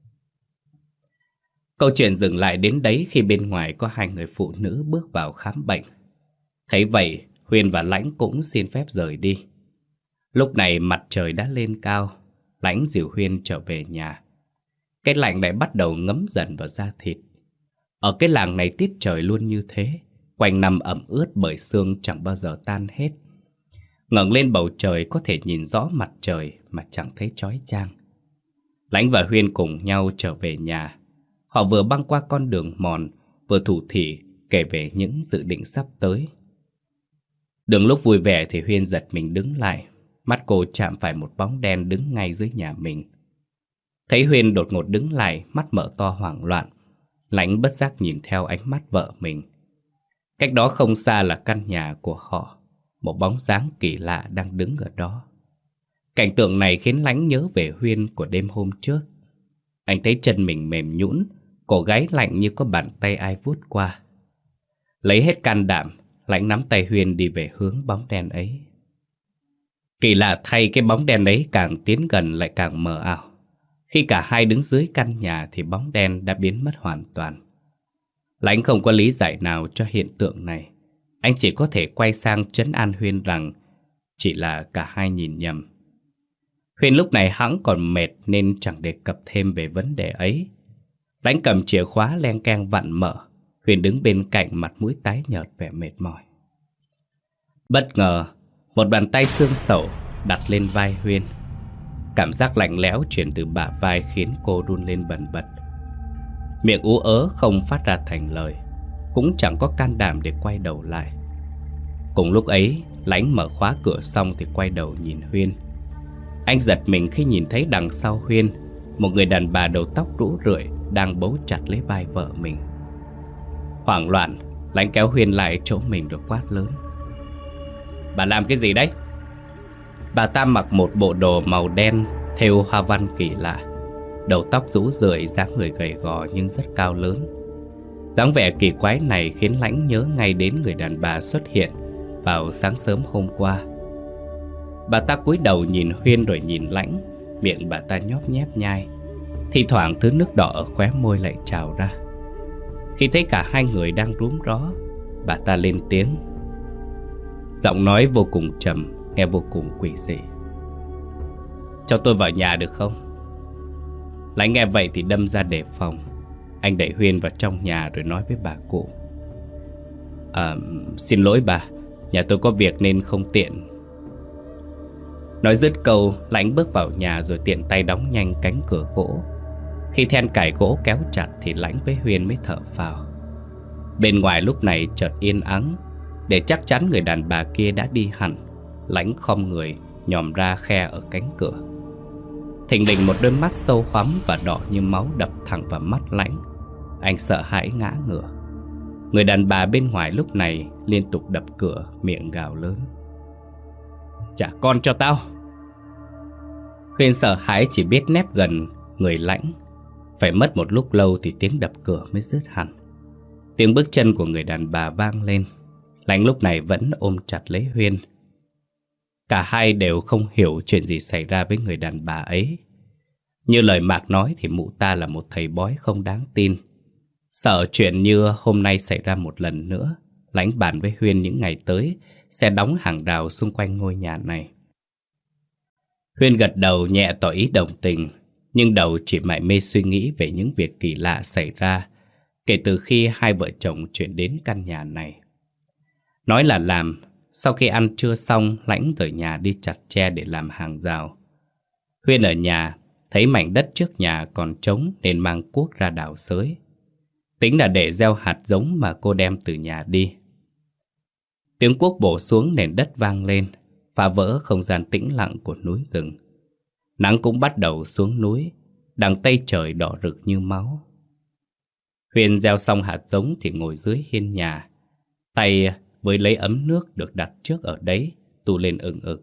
Câu chuyện dừng lại đến đấy khi bên ngoài có 2 người phụ nữ bước vào khám bệnh. Thấy vậy, Huyên và Lãnh cũng xin phép rời đi. Lúc này mặt trời đã lên cao, Lãnh dìu Huyên trở về nhà. Cái lạnh lại bắt đầu ngấm dần vào da thịt. Ở cái làng này tiết trời luôn như thế, quanh năm ẩm ướt bởi sương chẳng bao giờ tan hết. Ngẩng lên bầu trời có thể nhìn rõ mặt trời mà chẳng thấy chói chang. Lãnh và Huyên cùng nhau trở về nhà. Họ vừa băng qua con đường mòn, vừa thủ thỉ kể về những dự định sắp tới. Đường lúc vui vẻ thì Huyên giật mình đứng lại. Mắt cô chạm phải một bóng đen đứng ngay dưới nhà mình. Thấy Huyên đột ngột đứng lại, mắt mở to hoảng loạn, Lãnh bất giác nhìn theo ánh mắt vợ mình. Cách đó không xa là căn nhà của họ. Một bóng dáng kỳ lạ đang đứng ở đó. Cảnh tượng này khiến Lãnh nhớ về Huyên của đêm hôm trước. Anh thấy chân mình mềm nhũn, cổ gáy lạnh như có bàn tay ai vuốt qua. Lấy hết can đảm, Lãnh nắm tay Huyên đi về hướng bóng đen ấy. Kỳ lạ thay, cái bóng đen ấy càng tiến gần lại càng mờ ảo. Khi cả hai đứng dưới căn nhà thì bóng đen đã biến mất hoàn toàn. Lãnh không có lý giải nào cho hiện tượng này. Anh chỉ có thể quay sang trấn an Huyên rằng chỉ là cả hai nhìn nhầm. Huyên lúc này hẵng còn mệt nên chẳng đề cập thêm về vấn đề ấy. Lãnh cầm chìa khóa len keng vặn mở. Huyên đứng bên cạnh, mặt mũi tái nhợt vẻ mệt mỏi. Bất ngờ, một bàn tay xương sẩu đặt lên vai Huyên. Cảm giác lạnh lẽo truyền từ bả vai khiến cô run lên bần bật. Miệng ú ớ không phát ra thành lời, cũng chẳng có can đảm để quay đầu lại. Cùng lúc ấy, Lãnh mở khóa cửa xong thì quay đầu nhìn Huyên. Anh giật mình khi nhìn thấy đằng sau Huyên một người đàn bà đầu tóc rũ rượi đang bấu chặt lấy vai vợ mình. Hoảng loạn, Lãnh kéo Huyên lại chỗ mình rồi quát lớn: "Bà làm cái gì đấy?" Bà ta mặc một bộ đồ màu đen thêu hoa văn kỳ lạ, đầu tóc rũ rượi, dáng người gầy gò nhưng rất cao lớn. Dáng vẻ kỳ quái này khiến Lãnh nhớ ngay đến người đàn bà xuất hiện vào sáng sớm hôm qua. Bà ta cúi đầu nhìn Huyên rồi nhìn Lãnh, miệng bà ta nhóp nhép nhai, thi thoảng thứ nước đỏ ở khóe môi lại trào ra. Khi thấy cả hai người đang rúm ró, bà ta lên tiếng, giọng nói vô cùng trầm, nghe vô cùng quỷ dị: "Cho tôi vào nhà được không?" Lãnh nghe vậy thì đâm ra đề phòng. Anh đẩy Huyên vào trong nhà rồi nói với bà cụ: "Xin lỗi bà, nhà tôi có việc nên không tiện." Nói dứt câu, Lãnh bước vào nhà rồi tiện tay đóng nhanh cánh cửa gỗ. Khi then cài gỗ kéo chặt thì Lãnh với Huyên mới thở phào. Bên ngoài lúc này chợt yên ắng. Để chắc chắn người đàn bà kia đã đi hẳn, Lãnh khom người nhòm ra khe ở cánh cửa. Thình lình một đôi mắt sâu hoắm và đỏ như máu đập thẳng vào mắt Lãnh. Anh sợ hãi ngã ngửa. Người đàn bà bên ngoài lúc này liên tục đập cửa, miệng gào lớn: "Trả con cho tao!" Huyên sợ hãi chỉ biết nép gần người Lãnh. Phải mất một lúc lâu thì tiếng đập cửa mới dứt hẳn. Tiếng bước chân của người đàn bà vang lên. Lãnh lúc này vẫn ôm chặt lấy Huyên. Cả hai đều không hiểu chuyện gì xảy ra với người đàn bà ấy. Như lời Mạc nói thì mụ ta là một thầy bói không đáng tin. Sợ chuyện như hôm nay xảy ra một lần nữa, Lãnh bàn với Huyên những ngày tới sẽ đóng hàng rào xung quanh ngôi nhà này. Huyên gật đầu nhẹ tỏ ý đồng tình, nhưng đầu chỉ mải mê suy nghĩ về những việc kỳ lạ xảy ra kể từ khi hai vợ chồng chuyển đến căn nhà này. Nói là làm, sau khi ăn trưa xong, Lãnh rời nhà đi chặt tre để làm hàng rào. Huyên ở nhà, thấy mảnh đất trước nhà còn trống nên mang cuốc ra đào xới. Tính là để gieo hạt giống mà cô đem từ nhà đi. Tiếng cuốc bổ xuống nền đất vang lên, phá vỡ không gian tĩnh lặng của núi rừng. Nắng cũng bắt đầu xuống núi, đằng tây trời đỏ rực như máu. Huyên gieo xong hạt giống thì ngồi dưới hiên nhà, tay với lấy ấm nước được đặt trước ở đấy, tu lên ừng ực.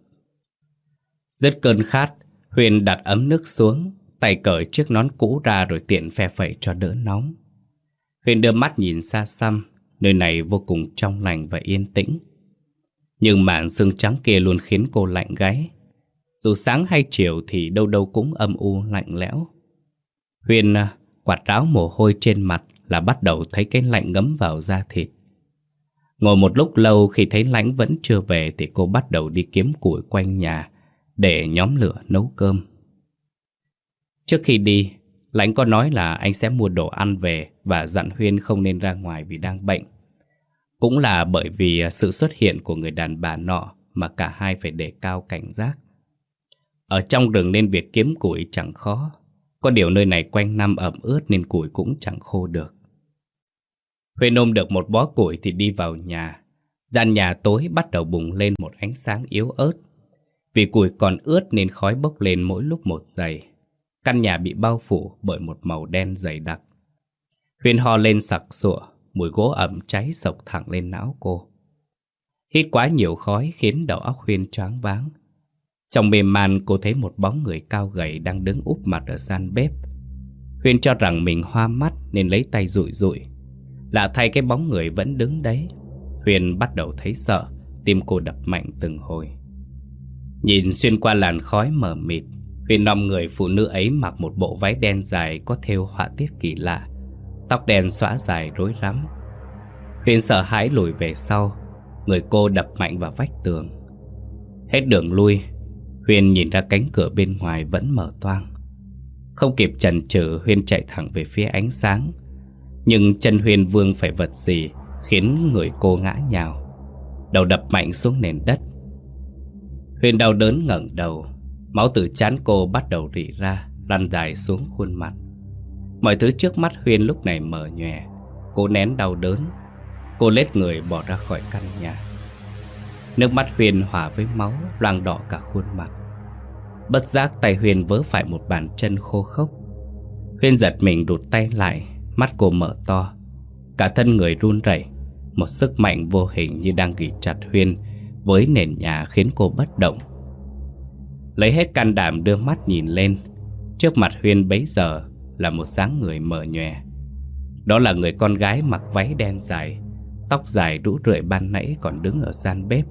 Rất cơn khát, Huyên đặt ấm nước xuống, tay cởi chiếc nón cũ ra rồi tiện phe phẩy cho đỡ nóng. Huyên đưa mắt nhìn xa xăm, nơi này vô cùng trong lành và yên tĩnh. Nhưng màn sương trắng kia luôn khiến cô lạnh gáy. Dù sáng hay chiều thì đâu đâu cũng âm u lạnh lẽo. Huyên quạt ráo mồ hôi trên mặt là bắt đầu thấy cái lạnh ngấm vào da thịt. Ngồi một lúc lâu, khi thấy Lãnh vẫn chưa về thì cô bắt đầu đi kiếm củi quanh nhà để nhóm lửa nấu cơm. Trước khi đi, Lãnh có nói là anh sẽ mua đồ ăn về và dặn Huyên không nên ra ngoài vì đang bệnh. Cũng là bởi vì sự xuất hiện của người đàn bà nọ mà cả hai phải đề cao cảnh giác. Ở trong rừng nên việc kiếm củi chẳng khó. Có điều nơi này quanh năm ẩm ướt nên củi cũng chẳng khô được. Huyên ôm được một bó củi thì đi vào nhà. Gian nhà tối bắt đầu bùng lên một ánh sáng yếu ớt. Vì củi còn ướt nên khói bốc lên mỗi lúc một dày. Căn nhà bị bao phủ bởi một màu đen dày đặc. Huyền ho lên sặc sụa, mùi gỗ ẩm cháy xộc thẳng lên não cô. Hít quá nhiều khói khiến đầu óc Huyền choáng váng. Trong mê man cô thấy một bóng người cao gầy đang đứng úp mặt ở gian bếp. Huyền cho rằng mình hoa mắt nên lấy tay dụi dụi. Lạ thay cái bóng người vẫn đứng đấy. Huyền bắt đầu thấy sợ, tim cô đập mạnh từng hồi. Nhìn xuyên qua làn khói mờ mịt, Huyền nòm người phụ nữ ấy mặc một bộ váy đen dài có thêu họa tiết kỳ lạ, tóc đen xõa dài rối rắm. Huyền sợ hãi lùi về sau, người cô đập mạnh vào vách tường. Hết đường lui, Huyền nhìn ra cánh cửa bên ngoài vẫn mở toang. Không kịp chần chừ, Huyền chạy thẳng về phía ánh sáng. Nhưng chân Huyền vương phải vật gì khiến người cô ngã nhào, đầu đập mạnh xuống nền đất. Huyền đau đớn ngẩng đầu, máu từ trán cô bắt đầu rỉ ra, lăn dài xuống khuôn mặt. Mọi thứ trước mắt Huyền lúc này mờ nhòe. Cô nén đau đớn. Cô lết người bỏ ra khỏi căn nhà. Nước mắt Huyền hòa với máu loang đỏ cả khuôn mặt. Bất giác tay Huyền vớ phải một bàn chân khô khốc. Huyền giật mình rụt tay lại, mắt cô mở to, cả thân người run rẩy. Một sức mạnh vô hình như đang ghì chặt Huyền với nền nhà khiến cô bất động. Lấy hết can đảm đưa mắt nhìn lên. Trước mặt Huyền bấy giờ là một dáng người mờ nhòe. Đó là người con gái mặc váy đen dài, tóc dài rũ rượi ban nãy còn đứng ở gian bếp.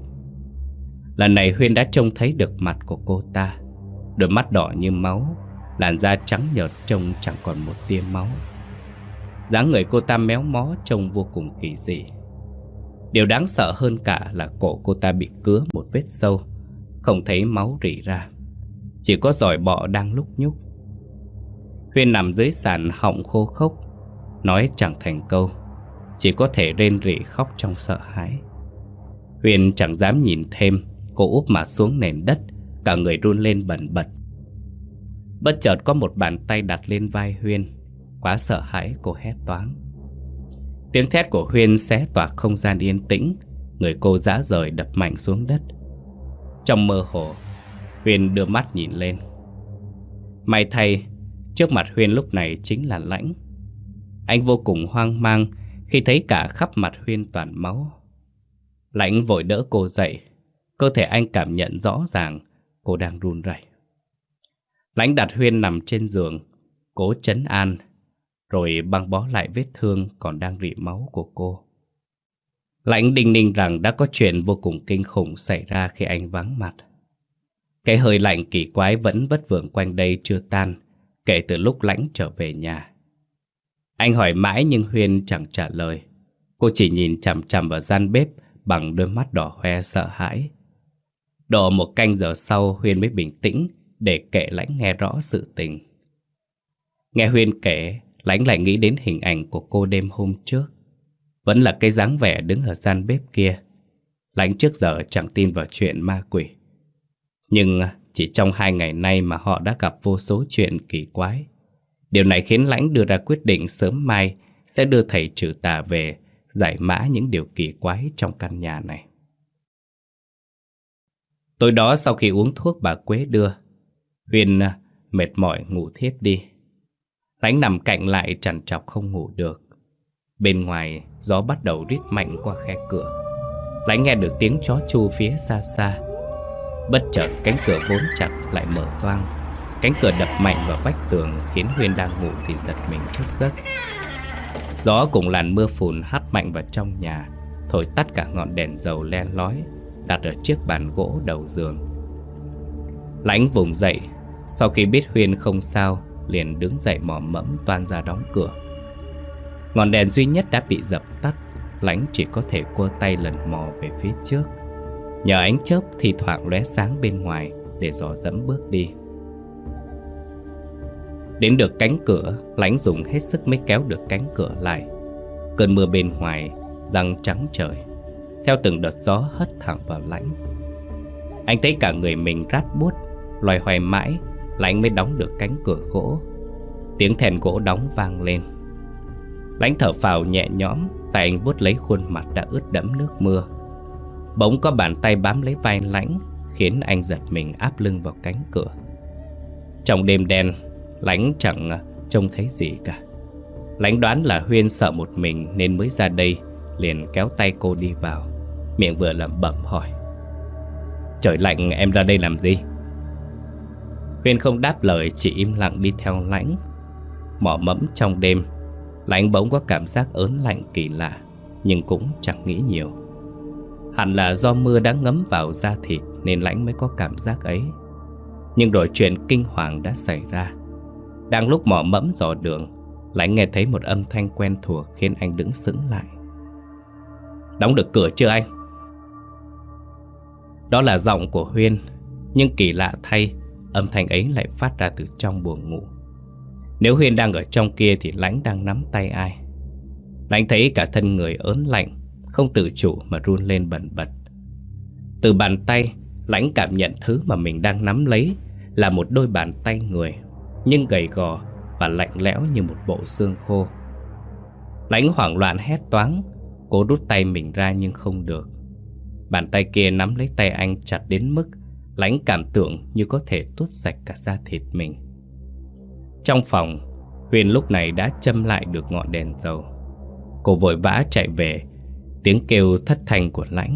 Lần này Huyền đã trông thấy được mặt của cô ta. Đôi mắt đỏ như máu, làn da trắng nhợt trông chẳng còn một tia máu. Dáng người cô ta méo mó trông vô cùng kỳ dị. Điều đáng sợ hơn cả là cổ cô ta bị cứa một vết sâu, không thấy máu rỉ ra, chỉ có giòi bọ đang lúc nhúc. Huyền nằm dưới sàn họng khô khốc, nói chẳng thành câu, chỉ có thể rên rỉ khóc trong sợ hãi. Huyền chẳng dám nhìn thêm. Cô úp mặt xuống nền đất, cả người run lên bần bật. Bất chợt có một bàn tay đặt lên vai Huyền. Quá sợ hãi cô hét toáng. Tiếng thét của Huyền xé toạc không gian yên tĩnh. Người cô rã rời đập mạnh xuống đất. Trong mơ hồ, Huyền đưa mắt nhìn lên. May thay, trước mặt Huyền lúc này chính là Lãnh. Anh vô cùng hoang mang khi thấy cả khắp mặt Huyền toàn máu. Lãnh vội đỡ cô dậy. Cơ thể anh cảm nhận rõ ràng cô đang run rẩy. Lãnh đặt Huyền nằm trên giường, cố trấn an, rồi băng bó lại vết thương còn đang rỉ máu của cô. Lãnh đinh ninh rằng đã có chuyện vô cùng kinh khủng xảy ra khi anh vắng mặt. Cái hơi lạnh kỳ quái vẫn vất vưởng quanh đây chưa tan kể từ lúc Lãnh trở về nhà. Anh hỏi mãi nhưng Huyền chẳng trả lời. Cô chỉ nhìn chằm chằm vào gian bếp bằng đôi mắt đỏ hoe sợ hãi. Độ một canh giờ sau, Huyền mới bình tĩnh để kể Lãnh nghe rõ sự tình. Nghe Huyền kể, Lãnh lại nghĩ đến hình ảnh của cô đêm hôm trước. Vẫn là cái dáng vẻ đứng ở gian bếp kia. Lãnh trước giờ chẳng tin vào chuyện ma quỷ. Nhưng chỉ trong 2 ngày nay mà họ đã gặp vô số chuyện kỳ quái. Điều này khiến Lãnh đưa ra quyết định sớm mai sẽ đưa thầy trừ tà về giải mã những điều kỳ quái trong căn nhà này. Tối đó sau khi uống thuốc bà Quế đưa, Huyền mệt mỏi ngủ thiếp đi. Lãnh nằm cạnh lại trằn trọc không ngủ được. Bên ngoài gió bắt đầu rít mạnh qua khe cửa. Lãnh nghe được tiếng chó chu phía xa xa. Bất chợt cánh cửa vốn chặt lại mở toang. Cánh cửa đập mạnh vào vách tường khiến Huyền đang ngủ thì giật mình thức giấc. Gió cùng làn mưa phùn hắt mạnh vào trong nhà, thổi tắt cả ngọn đèn dầu len lói đặt ở chiếc bàn gỗ đầu giường. Lãnh vùng dậy, sau khi biết Huyền không sao, liền đứng dậy mò mẫm toan ra đóng cửa. Ngọn đèn duy nhất đã bị dập tắt, Lãnh chỉ có thể cua tay lần mò về phía trước, nhờ ánh chớp thi thoảng lóe sáng bên ngoài để dò dẫm bước đi. Đến được cánh cửa, Lãnh dùng hết sức mới kéo được cánh cửa lại. Cơn mưa bên ngoài giăng trắng trời, theo từng đợt gió hất thẳng vào Lãnh. Anh thấy cả người mình rát buốt, loay hoay mãi, Lãnh mới đóng được cánh cửa gỗ. Tiếng then gỗ đóng vang lên. Lãnh thở phào nhẹ nhõm, tay anh vuốt lấy khuôn mặt đã ướt đẫm nước mưa. bỗng có bàn tay bám lấy vai Lãnh, khiến anh giật mình áp lưng vào cánh cửa. Trong đêm đen, Lãnh chẳng trông thấy gì cả. Lãnh đoán là Huyên sợ một mình nên mới ra đây, liền kéo tay cô đi vào, miệng vừa lẩm bẩm hỏi: "Trời lạnh em ra đây làm gì?" Huyên không đáp lời, chỉ im lặng đi theo Lãnh. Mò mẫm trong đêm, Lãnh bỗng có cảm giác ớn lạnh kỳ lạ, nhưng cũng chẳng nghĩ nhiều. Hẳn là do mưa đã ngấm vào da thịt nên Lãnh mới có cảm giác ấy. Nhưng rồi chuyện kinh hoàng đã xảy ra. Đang lúc mò mẫm dò đường, Lãnh nghe thấy một âm thanh quen thuộc khiến anh đứng sững lại. "Đóng được cửa chưa anh?" Đó là giọng của Huyên, nhưng kỳ lạ thay, âm thanh ấy lại phát ra từ trong buồng ngủ. Nếu Huyên đang ở trong kia thì Lãnh đang nắm tay ai? Lãnh thấy cả thân người ớn lạnh, không tự chủ mà run lên bần bật. Từ bàn tay, Lãnh cảm nhận thứ mà mình đang nắm lấy là một đôi bàn tay người, nhưng gầy gò và lạnh lẽo như một bộ xương khô. Lãnh hoảng loạn hét toáng, cố rút tay mình ra nhưng không được. Bàn tay kia nắm lấy tay anh chặt đến mức Lãnh cảm tưởng như có thể tuốt sạch cả da thịt mình. Trong phòng, Huyền lúc này đã châm lại được ngọn đèn dầu. Cô vội vã chạy về, tiếng kêu thất thanh của Lãnh.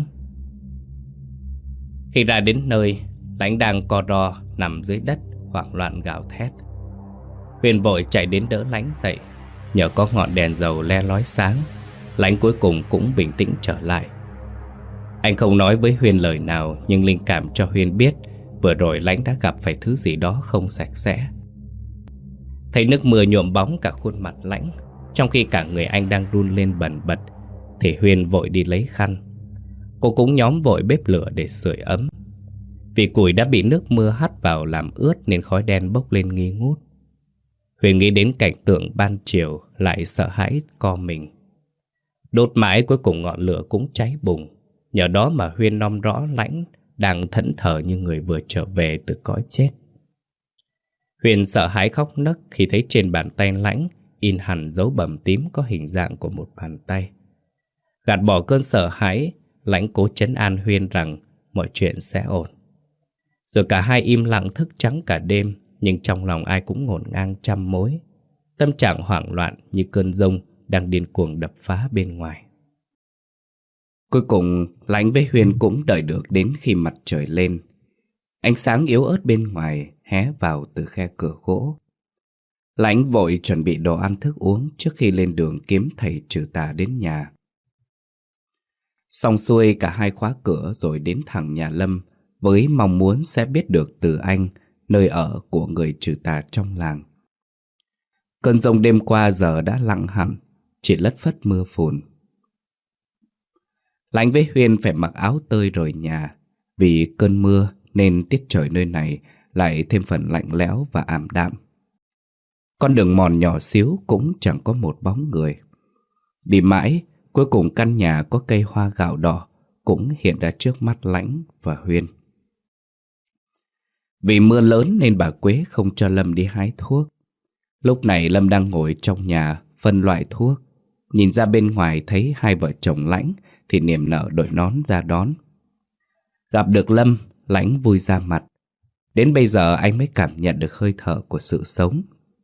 Khi ra đến nơi, Lãnh đang co ro nằm dưới đất, hoảng loạn gào thét. Huyền vội chạy đến đỡ Lãnh dậy. Nhờ có ngọn đèn dầu le lói sáng, Lãnh cuối cùng cũng bình tĩnh trở lại. Anh không nói với Huyền lời nào, nhưng linh cảm cho Huyền biết vừa rồi Lãnh đã gặp phải thứ gì đó không sạch sẽ. Thấy nước mưa nhuộm bóng cả khuôn mặt Lãnh, trong khi cả người anh đang run lên bần bật, thì Huyền vội đi lấy khăn. Cô cũng nhóm vội bếp lửa để sưởi ấm. Vì củi đã bị nước mưa hắt vào làm ướt nên khói đen bốc lên nghi ngút. Huyền nghĩ đến cảnh tượng ban chiều, lại sợ hãi co mình. Đốt mãi cuối cùng ngọn lửa cũng cháy bùng. Nhờ đó mà Huyền nom rõ Lãnh đang thẫn thờ như người vừa trở về từ cõi chết. Huyền sợ hãi khóc nấc khi thấy trên bàn tay Lãnh in hẳn dấu bầm tím có hình dạng của một bàn tay. Gạt bỏ cơn sợ hãi, Lãnh cố trấn an Huyền rằng mọi chuyện sẽ ổn. Rồi cả hai im lặng thức trắng cả đêm, nhưng trong lòng ai cũng ngổn ngang trăm mối. Tâm trạng hoảng loạn như cơn giông đang điên cuồng đập phá bên ngoài. Cuối cùng, Lãnh với Huyền cũng đợi được đến khi mặt trời lên. Ánh sáng yếu ớt bên ngoài hé vào từ khe cửa gỗ. Lãnh vội chuẩn bị đồ ăn thức uống trước khi lên đường kiếm thầy trừ tà đến nhà. Xong xuôi cả hai khóa cửa rồi đến thẳng nhà Lâm với mong muốn sẽ biết được từ anh nơi ở của người trừ tà trong làng. Cơn giông đêm qua giờ đã lặng hẳn, chỉ lất phất mưa phùn. Lãnh với Huyền phải mặc áo tơi rời nhà. Vì cơn mưa nên tiết trời nơi này lại thêm phần lạnh lẽo và ảm đạm. Con đường mòn nhỏ xíu cũng chẳng có một bóng người. Đi mãi, cuối cùng căn nhà có cây hoa gạo đỏ cũng hiện ra trước mắt Lãnh và Huyền. Vì mưa lớn nên bà Quế không cho Lâm đi hái thuốc. Lúc này Lâm đang ngồi trong nhà phân loại thuốc. Nhìn ra bên ngoài thấy hai vợ chồng Lãnh thì niềm nở đội nón ra đón. Gặp được Lâm, Lãnh vui ra mặt. Đến bây giờ anh mới cảm nhận được hơi thở của sự sống.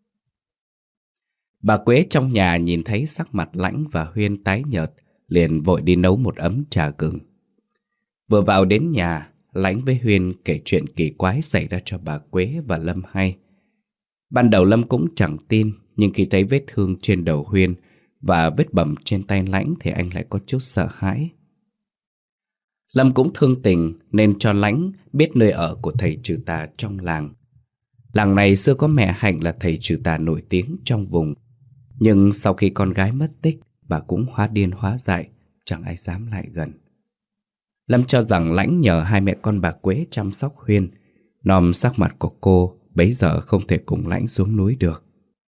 Bà Quế trong nhà nhìn thấy sắc mặt Lãnh và Huyền tái nhợt, liền vội đi nấu một ấm trà gừng. Vừa vào đến nhà, Lãnh với Huyền kể chuyện kỳ quái xảy ra cho bà Quế và Lâm hay. Ban đầu Lâm cũng chẳng tin, nhưng khi thấy vết thương trên đầu Huyền và vết bầm trên tay Lãnh thì anh lại có chút sợ hãi. Lâm cũng thương tình nên cho Lãnh biết nơi ở của thầy trừ tà trong làng. Làng này xưa có mẹ Hạnh là thầy trừ tà nổi tiếng trong vùng. Nhưng sau khi con gái mất tích, bà cũng hóa điên hóa dại, chẳng ai dám lại gần. Lâm cho rằng Lãnh nhờ hai mẹ con bà Quế chăm sóc Huyền. Nom sắc mặt của cô bấy giờ không thể cùng Lãnh xuống núi được.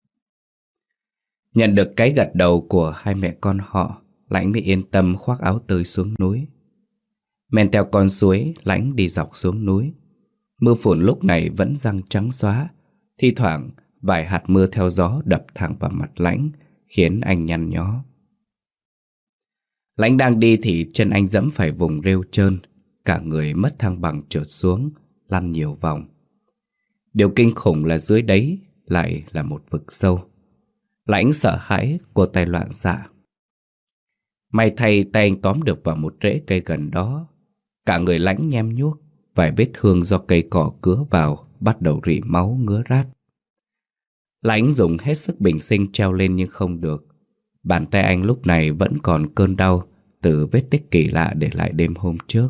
Nhận được cái gật đầu của hai mẹ con họ, Lãnh mới yên tâm khoác áo tơi xuống núi. Men theo con suối, Lãnh đi dọc xuống núi. Mưa phùn lúc này vẫn giăng trắng xóa. Thi thoảng vài hạt mưa theo gió đập thẳng vào mặt Lãnh, khiến anh nhăn nhó. Lãnh đang đi thì chân anh dẫm phải vùng rêu trơn, cả người mất thăng bằng trượt xuống, lăn nhiều vòng. Điều kinh khủng là dưới đấy lại là một vực sâu. Lãnh sợ hãi, cô tay loạn xạ. May thay tay anh tóm được vào một rễ cây gần đó. Cả người Lãnh nhem nhuốc, vài vết thương do cây cỏ cứa vào bắt đầu rỉ máu ngứa rát. Lãnh dùng hết sức bình sinh treo lên nhưng không được. Bàn tay anh lúc này vẫn còn cơn đau từ vết tích kỳ lạ để lại đêm hôm trước.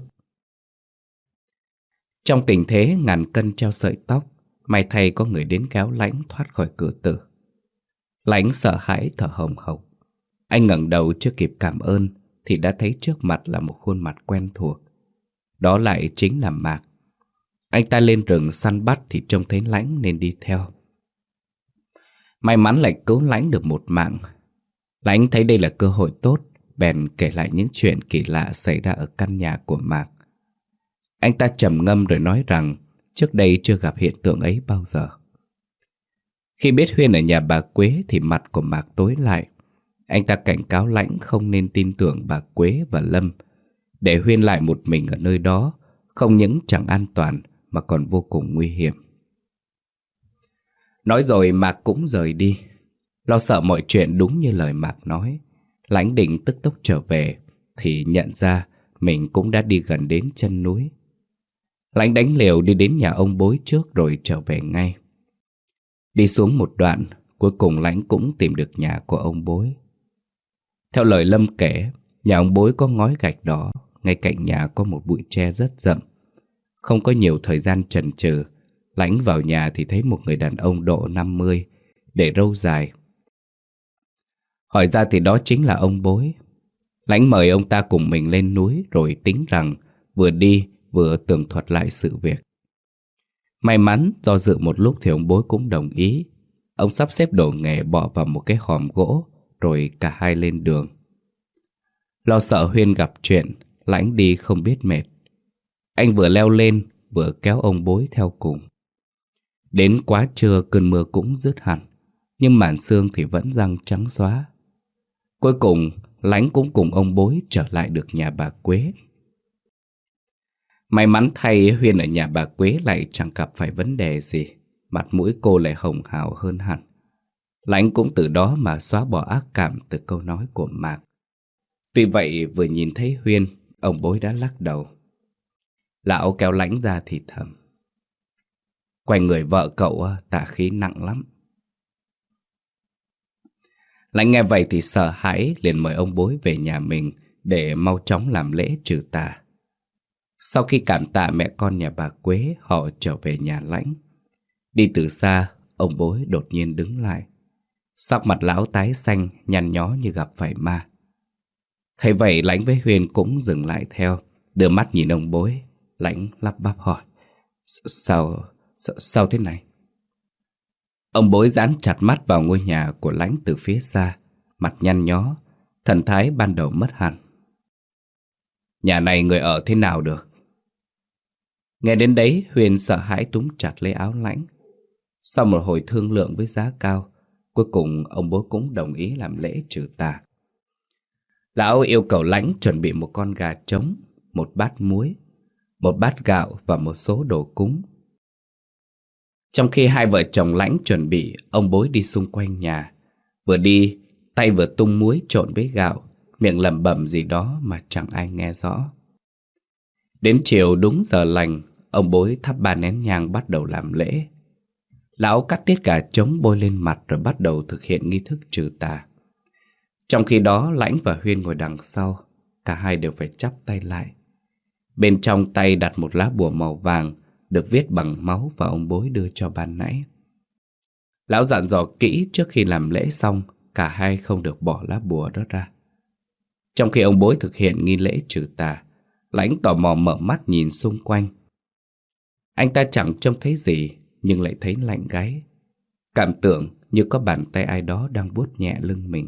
Trong tình thế ngàn cân treo sợi tóc, may thay có người đến kéo Lãnh thoát khỏi cửa tử. Lãnh sợ hãi thở hồng hộc. Anh ngẩng đầu chưa kịp cảm ơn thì đã thấy trước mặt là một khuôn mặt quen thuộc. Đó lại chính là Mạc. Anh ta lên rừng săn bắt thì trông thấy Lãnh nên đi theo. May mắn lại cứu Lãnh được một mạng. Lãnh thấy đây là cơ hội tốt, bèn kể lại những chuyện kỳ lạ xảy ra ở căn nhà của Mạc. Anh ta trầm ngâm rồi nói rằng trước đây chưa gặp hiện tượng ấy bao giờ. Khi biết Huyên ở nhà bà Quế thì mặt của Mạc tối lại. Anh ta cảnh cáo Lãnh không nên tin tưởng bà Quế và Lâm. Để Huyên lại một mình ở nơi đó không những chẳng an toàn mà còn vô cùng nguy hiểm. Nói rồi Mạc cũng rời đi. Lo sợ mọi chuyện đúng như lời Mạc nói, Lãnh định tức tốc trở về thì nhận ra mình cũng đã đi gần đến chân núi. Lãnh đánh liều đi đến nhà ông Bối trước rồi trở về ngay. Đi xuống một đoạn, cuối cùng Lãnh cũng tìm được nhà của ông Bối. Theo lời Lâm kể, nhà ông Bối có ngói gạch đỏ, ngay cạnh nhà có một bụi tre rất rậm. Không có nhiều thời gian chần chừ, Lãnh vào nhà thì thấy một người đàn ông độ 50, để râu dài. Hỏi ra thì đó chính là ông Bối. Lãnh mời ông ta cùng mình lên núi rồi tính rằng vừa đi vừa tường thuật lại sự việc. May mắn do dự một lúc thì ông Bối cũng đồng ý. Ông sắp xếp đồ nghề bỏ vào một cái hòm gỗ rồi cả hai lên đường. Lo sợ Huyên gặp chuyện, Lãnh đi không biết mệt. Anh vừa leo lên vừa kéo ông Bối theo cùng. Đến quá trưa cơn mưa cũng dứt hẳn, nhưng màn sương thì vẫn giăng trắng xóa. Cuối cùng Lãnh cũng cùng ông Bối trở lại được nhà bà Quế. May mắn thay Huyên ở nhà bà Quế lại chẳng gặp phải vấn đề gì. Mặt mũi cô lại hồng hào hơn hẳn. Lãnh cũng từ đó mà xóa bỏ ác cảm từ câu nói của Mạc. Tuy vậy vừa nhìn thấy Huyên, ông Bối đã lắc đầu. Lão kéo Lãnh ra thì thầm: quanh người vợ cậu tà khí nặng lắm. Lãnh nghe vậy thì sợ hãi, liền mời ông Bối về nhà mình để mau chóng làm lễ trừ tà. Sau khi cảm tạ mẹ con nhà bà Quế, họ trở về nhà Lãnh. Đi từ xa, ông Bối đột nhiên đứng lại. Sắc mặt lão tái xanh, nhăn nhó như gặp phải ma. Thấy vậy Lãnh với Huyên cũng dừng lại theo, đưa mắt nhìn ông Bối. Lãnh lắp bắp hỏi: Sao thế này? Ông Bối dán chặt mắt vào ngôi nhà của Lãnh từ phía xa, mặt nhăn nhó, thần thái ban đầu mất hẳn. Nhà này người ở thế nào được? Nghe đến đấy Huyền sợ hãi túm chặt lấy áo Lãnh. Sau một hồi thương lượng với giá cao, cuối cùng ông Bối cũng đồng ý làm lễ trừ tà. Lão yêu cầu Lãnh chuẩn bị một con gà trống, một bát muối, một bát gạo và một số đồ cúng. Trong khi hai vợ chồng Lãnh chuẩn bị, ông Bối đi xung quanh nhà. Vừa đi, tay vừa tung muối trộn với gạo, miệng lẩm bẩm gì đó mà chẳng ai nghe rõ. Đến chiều đúng giờ lành, ông Bối thắp 3 nén nhang bắt đầu làm lễ. Lão cắt tiết gà trống bôi lên mặt rồi bắt đầu thực hiện nghi thức trừ tà. Trong khi đó Lãnh và Huyên ngồi đằng sau, cả hai đều phải chắp tay lại. Bên trong tay đặt một lá bùa màu vàng được viết bằng máu và ông Bối đưa cho ban nãy. Lão dặn dò kỹ trước khi làm lễ xong, cả hai không được bỏ lá bùa đó ra. Trong khi ông Bối thực hiện nghi lễ trừ tà, Lãnh tò mò mở mắt nhìn xung quanh. Anh ta chẳng trông thấy gì nhưng lại thấy lạnh gáy, cảm tưởng như có bàn tay ai đó đang vuốt nhẹ lưng mình.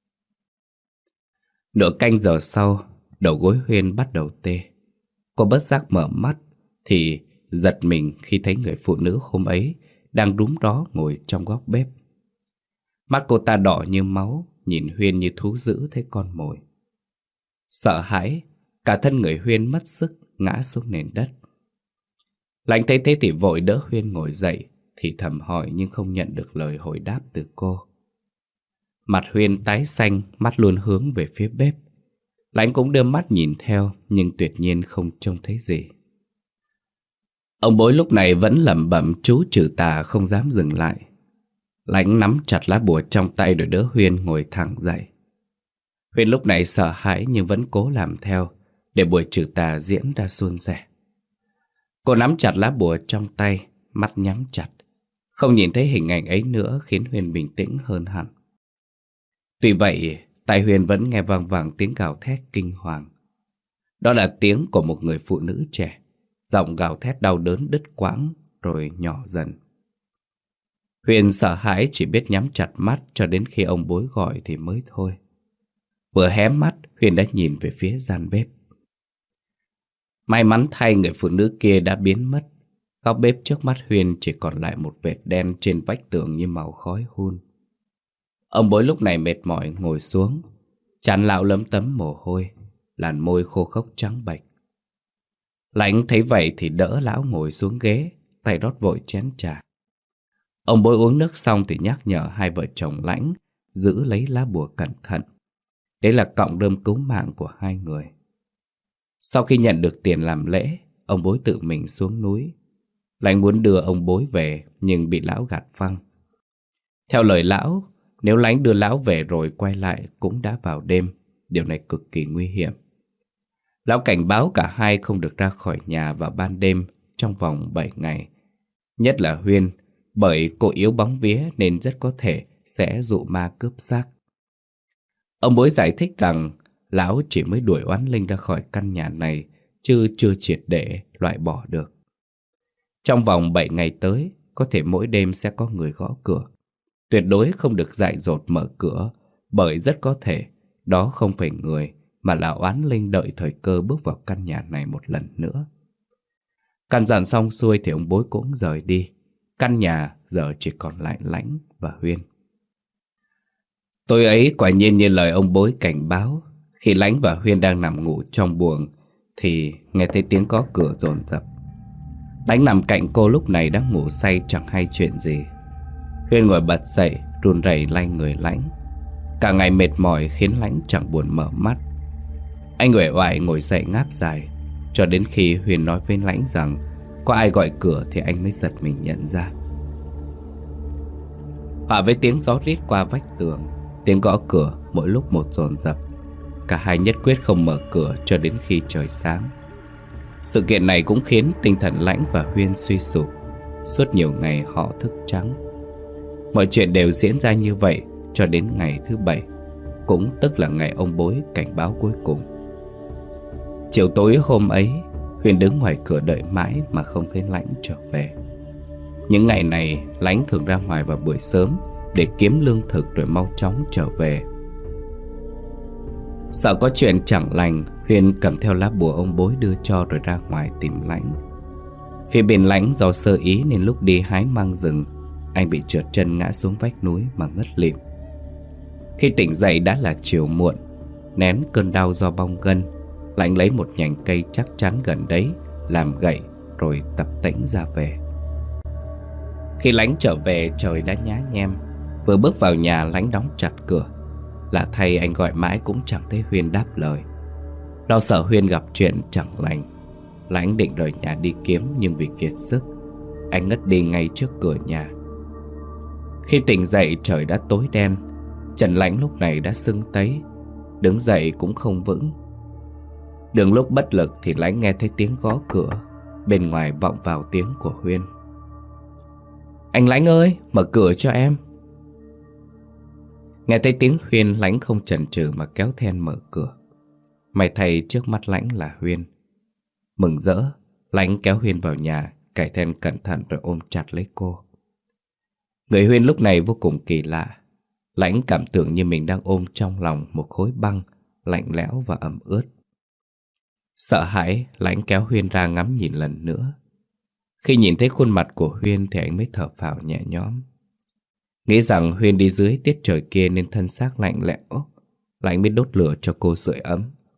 Nửa canh giờ sau, đầu gối Huyên bắt đầu tê. Cô bất giác mở mắt thì giật mình khi thấy người phụ nữ hôm ấy đang đúng đó ngồi trong góc bếp. Mắt cô ta đỏ như máu, nhìn Huyên như thú dữ thấy con mồi. Sợ hãi, cả thân người Huyên mất sức ngã xuống nền đất. Lãnh thấy thế thì vội đỡ Huyên ngồi dậy, thì thầm hỏi nhưng không nhận được lời hồi đáp từ cô. Mặt Huyên tái xanh, mắt luôn hướng về phía bếp. Lãnh cũng đưa mắt nhìn theo, nhưng tuyệt nhiên không trông thấy gì. Ông bối lúc này vẫn lẩm bẩm chú trừ tà, không dám dừng lại. Lãnh nắm chặt lá bùa trong tay rồi đỡ Huyên ngồi thẳng dậy. Huyên lúc này sợ hãi nhưng vẫn cố làm theo, để buổi trừ tà diễn ra suôn sẻ. Cô nắm chặt lá bùa trong tay, mắt nhắm chặt. Không nhìn thấy hình ảnh ấy nữa khiến Huyên bình tĩnh hơn hẳn. Tuy vậy, tai Huyên vẫn nghe vang vang tiếng gào thét kinh hoàng. Đó là tiếng của một người phụ nữ trẻ. Giọng gào thét đau đớn đứt quãng rồi nhỏ dần. Huyên sợ hãi chỉ biết nhắm chặt mắt cho đến khi ông bối gọi thì mới thôi. Vừa hé mắt, Huyên đã nhìn về phía gian bếp. May mắn thay, người phụ nữ kia đã biến mất. Góc bếp trước mắt Huyên chỉ còn lại một vệt đen trên vách tường như màu khói hun. Ông bối lúc này mệt mỏi ngồi xuống, trán lão lấm tấm mồ hôi, làn môi khô khốc trắng bệch. Lãnh thấy vậy thì đỡ lão ngồi xuống ghế, tay rót vội chén trà. Ông bối uống nước xong thì nhắc nhở hai vợ chồng Lãnh giữ lấy lá bùa cẩn thận. Đấy là cọng rơm cứu mạng của hai người. Sau khi nhận được tiền làm lễ, ông bối tự mình xuống núi. Lãnh muốn đưa ông bối về nhưng bị lão gạt phăng. Theo lời lão, nếu Lãnh đưa lão về rồi quay lại cũng đã vào đêm. Điều này cực kỳ nguy hiểm. Lão cảnh báo cả hai không được ra khỏi nhà vào ban đêm trong vòng 7 ngày. Nhất là Huyên, bởi cô yếu bóng vía nên rất có thể sẽ dụ ma cướp xác. Ông bối giải thích rằng lão chỉ mới đuổi oán linh ra khỏi căn nhà này, chứ chưa triệt để loại bỏ được. Trong vòng 7 ngày tới, có thể mỗi đêm sẽ có người gõ cửa. Tuyệt đối không được dại dột mở cửa, bởi rất có thể đó không phải người mà là oán linh đợi thời cơ bước vào căn nhà này một lần nữa. Căn dặn xong xuôi thì ông bối cũng rời đi. Căn nhà giờ chỉ còn lại Lãnh và Huyên. Tối ấy quả nhiên như lời ông bối cảnh báo. Khi Lãnh và Huyên đang nằm ngủ trong buồng thì nghe thấy tiếng gõ cửa dồn dập. Lãnh nằm cạnh cô lúc này đang ngủ say chẳng hay chuyện gì. Huyên ngồi bật dậy, run rẩy lay người Lãnh. Cả ngày mệt mỏi khiến Lãnh chẳng buồn mở mắt. Anh uể oải ngồi dậy ngáp dài, cho đến khi Huyên nói với Lãnh rằng có ai gọi cửa thì anh mới giật mình nhận ra. Hòa với tiếng gió rít qua vách tường, tiếng gõ cửa mỗi lúc một dồn dập. Cả hai nhất quyết không mở cửa cho đến khi trời sáng. Sự kiện này cũng khiến tinh thần Lãnh và Huyên suy sụp. Suốt nhiều ngày họ thức trắng. Mọi chuyện đều diễn ra như vậy cho đến ngày thứ 7, cũng tức là ngày ông bối cảnh báo cuối cùng. Chiều tối hôm ấy, Huyên đứng ngoài cửa đợi mãi mà không thấy Lãnh trở về. Những ngày này, Lãnh thường ra ngoài vào buổi sớm để kiếm lương thực rồi mau chóng trở về. Sợ có chuyện chẳng lành, Huyên cầm theo lá bùa ông bối đưa cho rồi ra ngoài tìm Lãnh. Phía bên Lãnh do sơ ý nên lúc đi hái măng rừng, anh bị trượt chân ngã xuống vách núi mà ngất lịm. Khi tỉnh dậy đã là chiều muộn. Nén cơn đau do bong gân, Lãnh lấy một nhành cây chắc chắn gần đấy làm gậy rồi tập tễnh ra về. Khi Lãnh trở về trời đã nhá nhem. Vừa bước vào nhà, Lãnh đóng chặt cửa. Lạ thay anh gọi mãi cũng chẳng thấy Huyên đáp lời. Lo sợ Huyên gặp chuyện chẳng lành, Lãnh định rời nhà đi kiếm, nhưng vì kiệt sức anh ngất đi ngay trước cửa nhà. Khi tỉnh dậy trời đã tối đen. Chân Lãnh lúc này đã sưng tấy, đứng dậy cũng không vững. Đường lúc bất lực thì Lãnh nghe thấy tiếng gõ cửa. Bên ngoài vọng vào tiếng của Huyên. Anh Lãnh ơi, mở cửa cho em. Nghe thấy tiếng Huyên, Lãnh không chần chừ mà kéo then mở cửa. May thay trước mắt Lãnh là Huyên. Mừng rỡ, Lãnh kéo Huyên vào nhà, cài then cẩn thận rồi ôm chặt lấy cô. Người Huyên lúc này vô cùng kỳ lạ. Lãnh cảm tưởng như mình đang ôm trong lòng một khối băng lạnh lẽo và ẩm ướt. Sợ hãi, Lãnh kéo Huyên ra ngắm nhìn lần nữa. Khi nhìn thấy khuôn mặt của Huyên thì anh mới thở phào nhẹ nhõm. Nghĩ rằng Huyên đi dưới tiết trời kia nên thân xác lạnh lẽo, Lãnh mới đốt lửa cho cô sưởi ấm,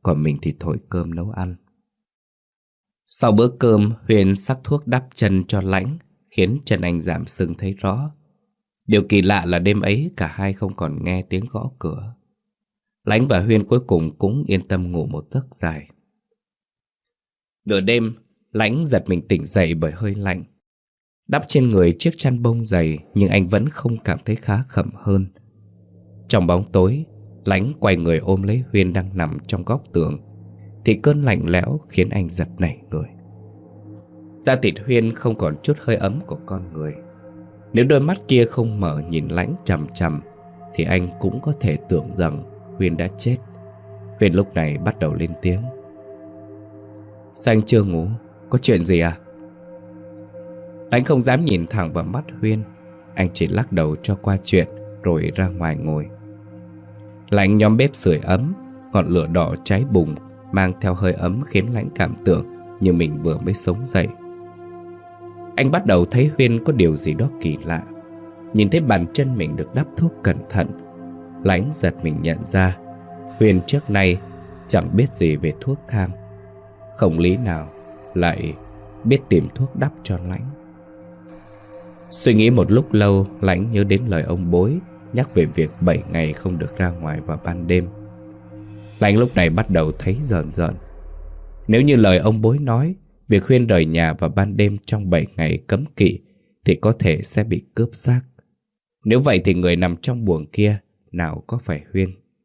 còn mình thì thổi cơm nấu ăn. Sau bữa cơm, Huyền sắc thuốc đắp chân cho Lãnh, khiến chân anh giảm sưng thấy rõ. Điều kỳ lạ là đêm ấy cả hai không còn nghe tiếng gõ cửa. Lãnh và Huyền cuối cùng cũng yên tâm ngủ một giấc dài. Nửa đêm, Lãnh giật mình tỉnh dậy bởi hơi lạnh. Đắp trên người chiếc chăn bông dày, nhưng anh vẫn không cảm thấy khá khẩm hơn. Trong bóng tối, Lãnh quay người ôm lấy Huyền đang nằm trong góc tường, thì cơn lạnh lẽo khiến anh giật nảy người. Da thịt Huyền không còn chút hơi ấm của con người. Nếu đôi mắt kia không mở nhìn Lãnh chằm chằm, thì anh cũng có thể tưởng rằng Huyền đã chết. Huyền lúc này bắt đầu lên tiếng. Sao anh chưa ngủ? Có chuyện gì à? Lãnh không dám nhìn thẳng vào mắt Huyền. Anh chỉ lắc đầu cho qua chuyện, rồi ra ngoài ngồi. Lãnh nhóm bếp sưởi ấm, ngọn lửa đỏ cháy bùng mang theo hơi ấm khiến Lãnh cảm tưởng như mình vừa mới sống dậy. Anh bắt đầu thấy Huyền có điều gì đó kỳ lạ. Nhìn thấy bàn chân mình được đắp thuốc cẩn thận, Lãnh giật mình nhận ra Huyền trước nay chẳng biết gì về thuốc thang, không lý nào lại biết tìm thuốc đắp cho Lãnh. Suy nghĩ một lúc lâu, Lãnh nhớ đến lời ông bối nhắc về việc 7 ngày không được ra ngoài vào ban đêm. Lãnh lúc này bắt đầu thấy rờn rợn. Nếu như lời ông bối nói, việc Huyền rời nhà vào ban đêm trong 7 ngày cấm kỵ thì có thể sẽ bị cướp xác. Nếu vậy thì người nằm trong buồng kia nào có phải Huyền?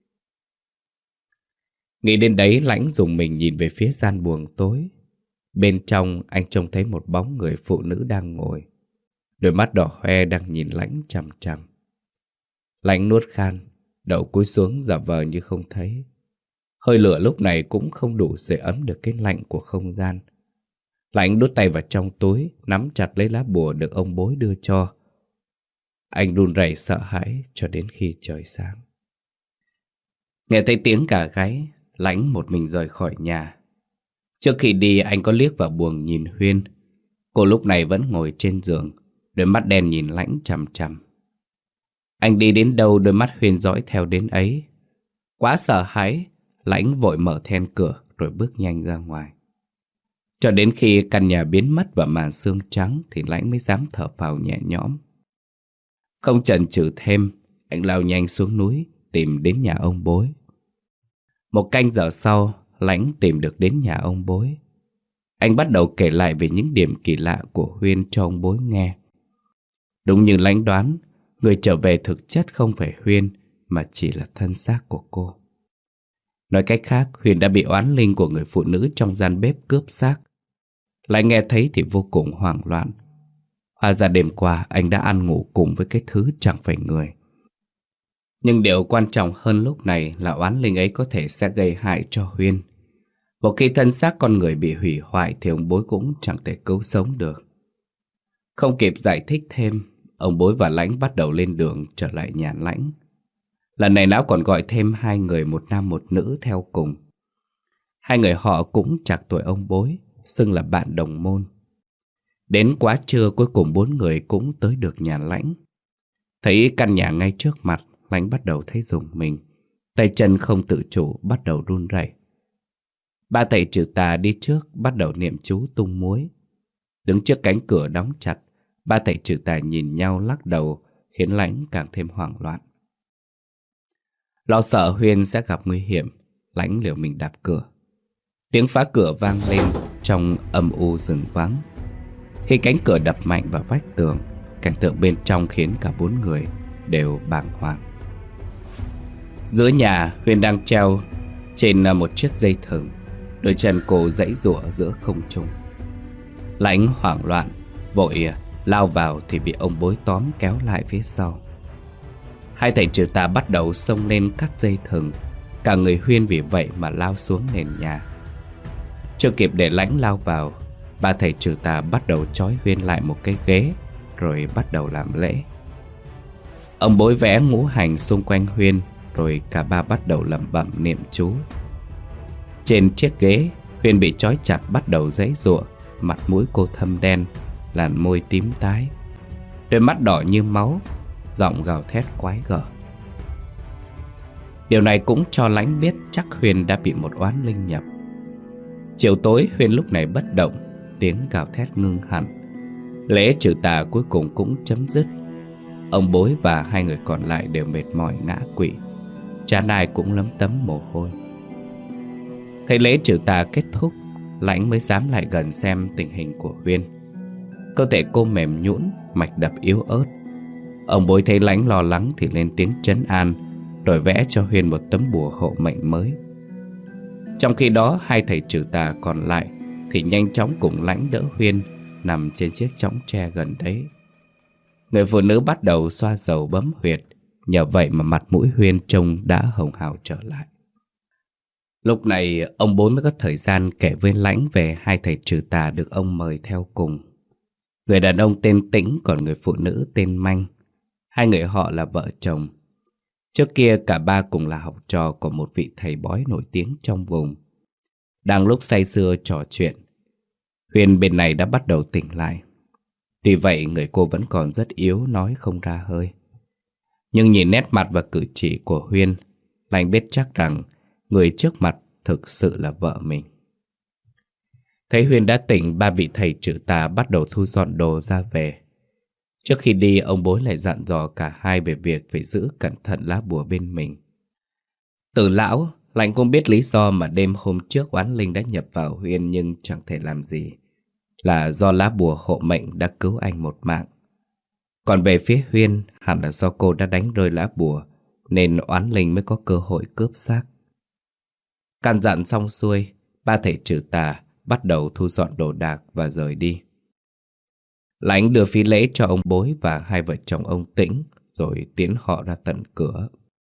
Nghĩ đến đấy, Lãnh dùng mình nhìn về phía gian buồng tối. Bên trong anh trông thấy một bóng người phụ nữ đang ngồi, đôi mắt đỏ hoe đang nhìn Lãnh chằm chằm. Lãnh nuốt khan, đầu cúi xuống giả vờ như không thấy. Hơi lửa lúc này cũng không đủ sưởi ấm được cái lạnh của không gian. Lãnh đút tay vào trong túi, nắm chặt lấy lá bùa được ông bối đưa cho. Anh run rẩy sợ hãi cho đến khi trời sáng. Nghe thấy tiếng gà gáy, Lãnh một mình rời khỏi nhà. Trước khi đi, anh có liếc vào buồng nhìn Huyền. Cô lúc này vẫn ngồi trên giường, đôi mắt đen nhìn Lãnh chằm chằm. Anh đi đến đâu đôi mắt Huyền dõi theo đến ấy. Quá sợ hãi, Lãnh vội mở then cửa rồi bước nhanh ra ngoài. Cho đến khi căn nhà biến mất vào màn sương trắng thì Lãnh mới dám thở phào nhẹ nhõm. Không chần chừ thêm, anh lao nhanh xuống núi tìm đến nhà ông bối. Một canh giờ sau, Lãnh tìm được đến nhà ông bối. Anh bắt đầu kể lại về những điểm kỳ lạ của Huyền cho ông bối nghe. Đúng như Lãnh đoán, người trở về thực chất không phải Huyền mà chỉ là thân xác của cô. Nói cách khác, Huyền đã bị oán linh của người phụ nữ trong gian bếp cướp xác. Lãnh nghe thấy thì vô cùng hoảng loạn. Hóa ra đêm qua anh đã ăn ngủ cùng với cái thứ chẳng phải người. Nhưng điều quan trọng hơn lúc này là oán linh ấy có thể sẽ gây hại cho Huyền. Một khi thân xác con người bị hủy hoại thì ông bối cũng chẳng thể cứu sống được. Không kịp giải thích thêm, ông bối và Lãnh bắt đầu lên đường trở lại nhà Lãnh. Lần này lão còn gọi thêm 2 người, một nam một nữ theo cùng. 2 người họ cũng trạc tuổi ông bối, xưng là bạn đồng môn. Đến quá trưa cuối cùng 4 người cũng tới được nhà Lãnh. Thấy căn nhà ngay trước mặt, Lãnh bắt đầu thấy rùng mình. Tay chân không tự chủ bắt đầu run rẩy. Ba thầy trừ tà đi trước bắt đầu niệm chú tung muối. Đứng trước cánh cửa đóng chặt, ba thầy trừ tà nhìn nhau lắc đầu, khiến Lãnh càng thêm hoảng loạn. Lo sợ Huyền sẽ gặp nguy hiểm, Lãnh liều mình đạp cửa. Tiếng phá cửa vang lên trong âm u rừng vắng. Khi cánh cửa đập mạnh vào vách tường, cảnh tượng bên trong khiến cả 4 người đều bàng hoàng. Giữa nhà, Huyền đang treo trên một chiếc dây thừng, đôi chân cô giãy giụa giữa không trung. Lãnh hoảng loạn vội lao vào thì bị ông bối tóm kéo lại phía sau. 2 thầy trừ tà bắt đầu xông lên cắt dây thừng. Cả người Huyền vì vậy mà lao xuống nền nhà. Chưa kịp để Lãnh lao vào, 3 thầy trừ tà bắt đầu trói Huyền lại một cái ghế, rồi bắt đầu làm lễ. Ông bối vẽ ngũ hành xung quanh Huyền, rồi cả ba bắt đầu lẩm bẩm niệm chú. Trên chiếc ghế, Huyền bị trói chặt bắt đầu giãy giụa. Mặt mũi cô thâm đen, làn môi tím tái, đôi mắt đỏ như máu, giọng gào thét quái gở. Điều này cũng cho Lãnh biết chắc Huyên đã bị một oán linh nhập. Chiều tối Huyên lúc này bất động, tiếng gào thét ngưng hẳn. Lễ trừ tà cuối cùng cũng chấm dứt. Ông Bối và hai người còn lại đều mệt mỏi ngã quỵ, trán ai cũng lấm tấm mồ hôi. Thấy lễ trừ tà kết thúc, Lãnh mới dám lại gần xem tình hình của Huyên. Cơ thể cô mềm nhũn, mạch đập yếu ớt. Ông Bối thấy Lãnh lo lắng thì lên tiếng trấn an, rồi vẽ cho Huyên một tấm bùa hộ mệnh mới. Trong khi đó hai thầy trừ tà còn lại thì nhanh chóng cùng Lãnh đỡ Huyên nằm trên chiếc chõng tre gần đấy. Người phụ nữ bắt đầu xoa dầu bấm huyệt, nhờ vậy mà mặt mũi Huyên trông đã hồng hào trở lại. Lúc này ông Bối mới có thời gian kể với Lãnh về hai thầy trừ tà được ông mời theo cùng. Người đàn ông tên Tĩnh, còn người phụ nữ tên Manh. Hai người họ là vợ chồng. Trước kia cả ba cùng là học trò của một vị thầy bói nổi tiếng trong vùng. Đang lúc say sưa trò chuyện, Huyên bên này đã bắt đầu tỉnh lại. Tuy vậy người cô vẫn còn rất yếu, nói không ra hơi. Nhưng nhìn nét mặt và cử chỉ của Huyên, Lãnh biết chắc rằng người trước mặt thực sự là vợ mình. Thấy Huyên đã tỉnh, ba vị thầy trừ tà bắt đầu thu dọn đồ ra về. Trước khi đi, ông Bối lại dặn dò cả hai về việc phải giữ cẩn thận lá bùa bên mình. Từ lão, Lãnh cũng biết lý do mà đêm hôm trước oán linh đã nhập vào Huyên nhưng chẳng thể làm gì, là do lá bùa hộ mệnh đã cứu anh một mạng. Còn về phía Huyên, hẳn là do cô đã đánh rơi lá bùa nên oán linh mới có cơ hội cướp xác. Căn dặn xong xuôi, ba thầy trừ tà bắt đầu thu dọn đồ đạc và rời đi. Lãnh đưa phí lễ cho ông Bối và hai vợ chồng ông Tĩnh, rồi tiễn họ ra tận cửa.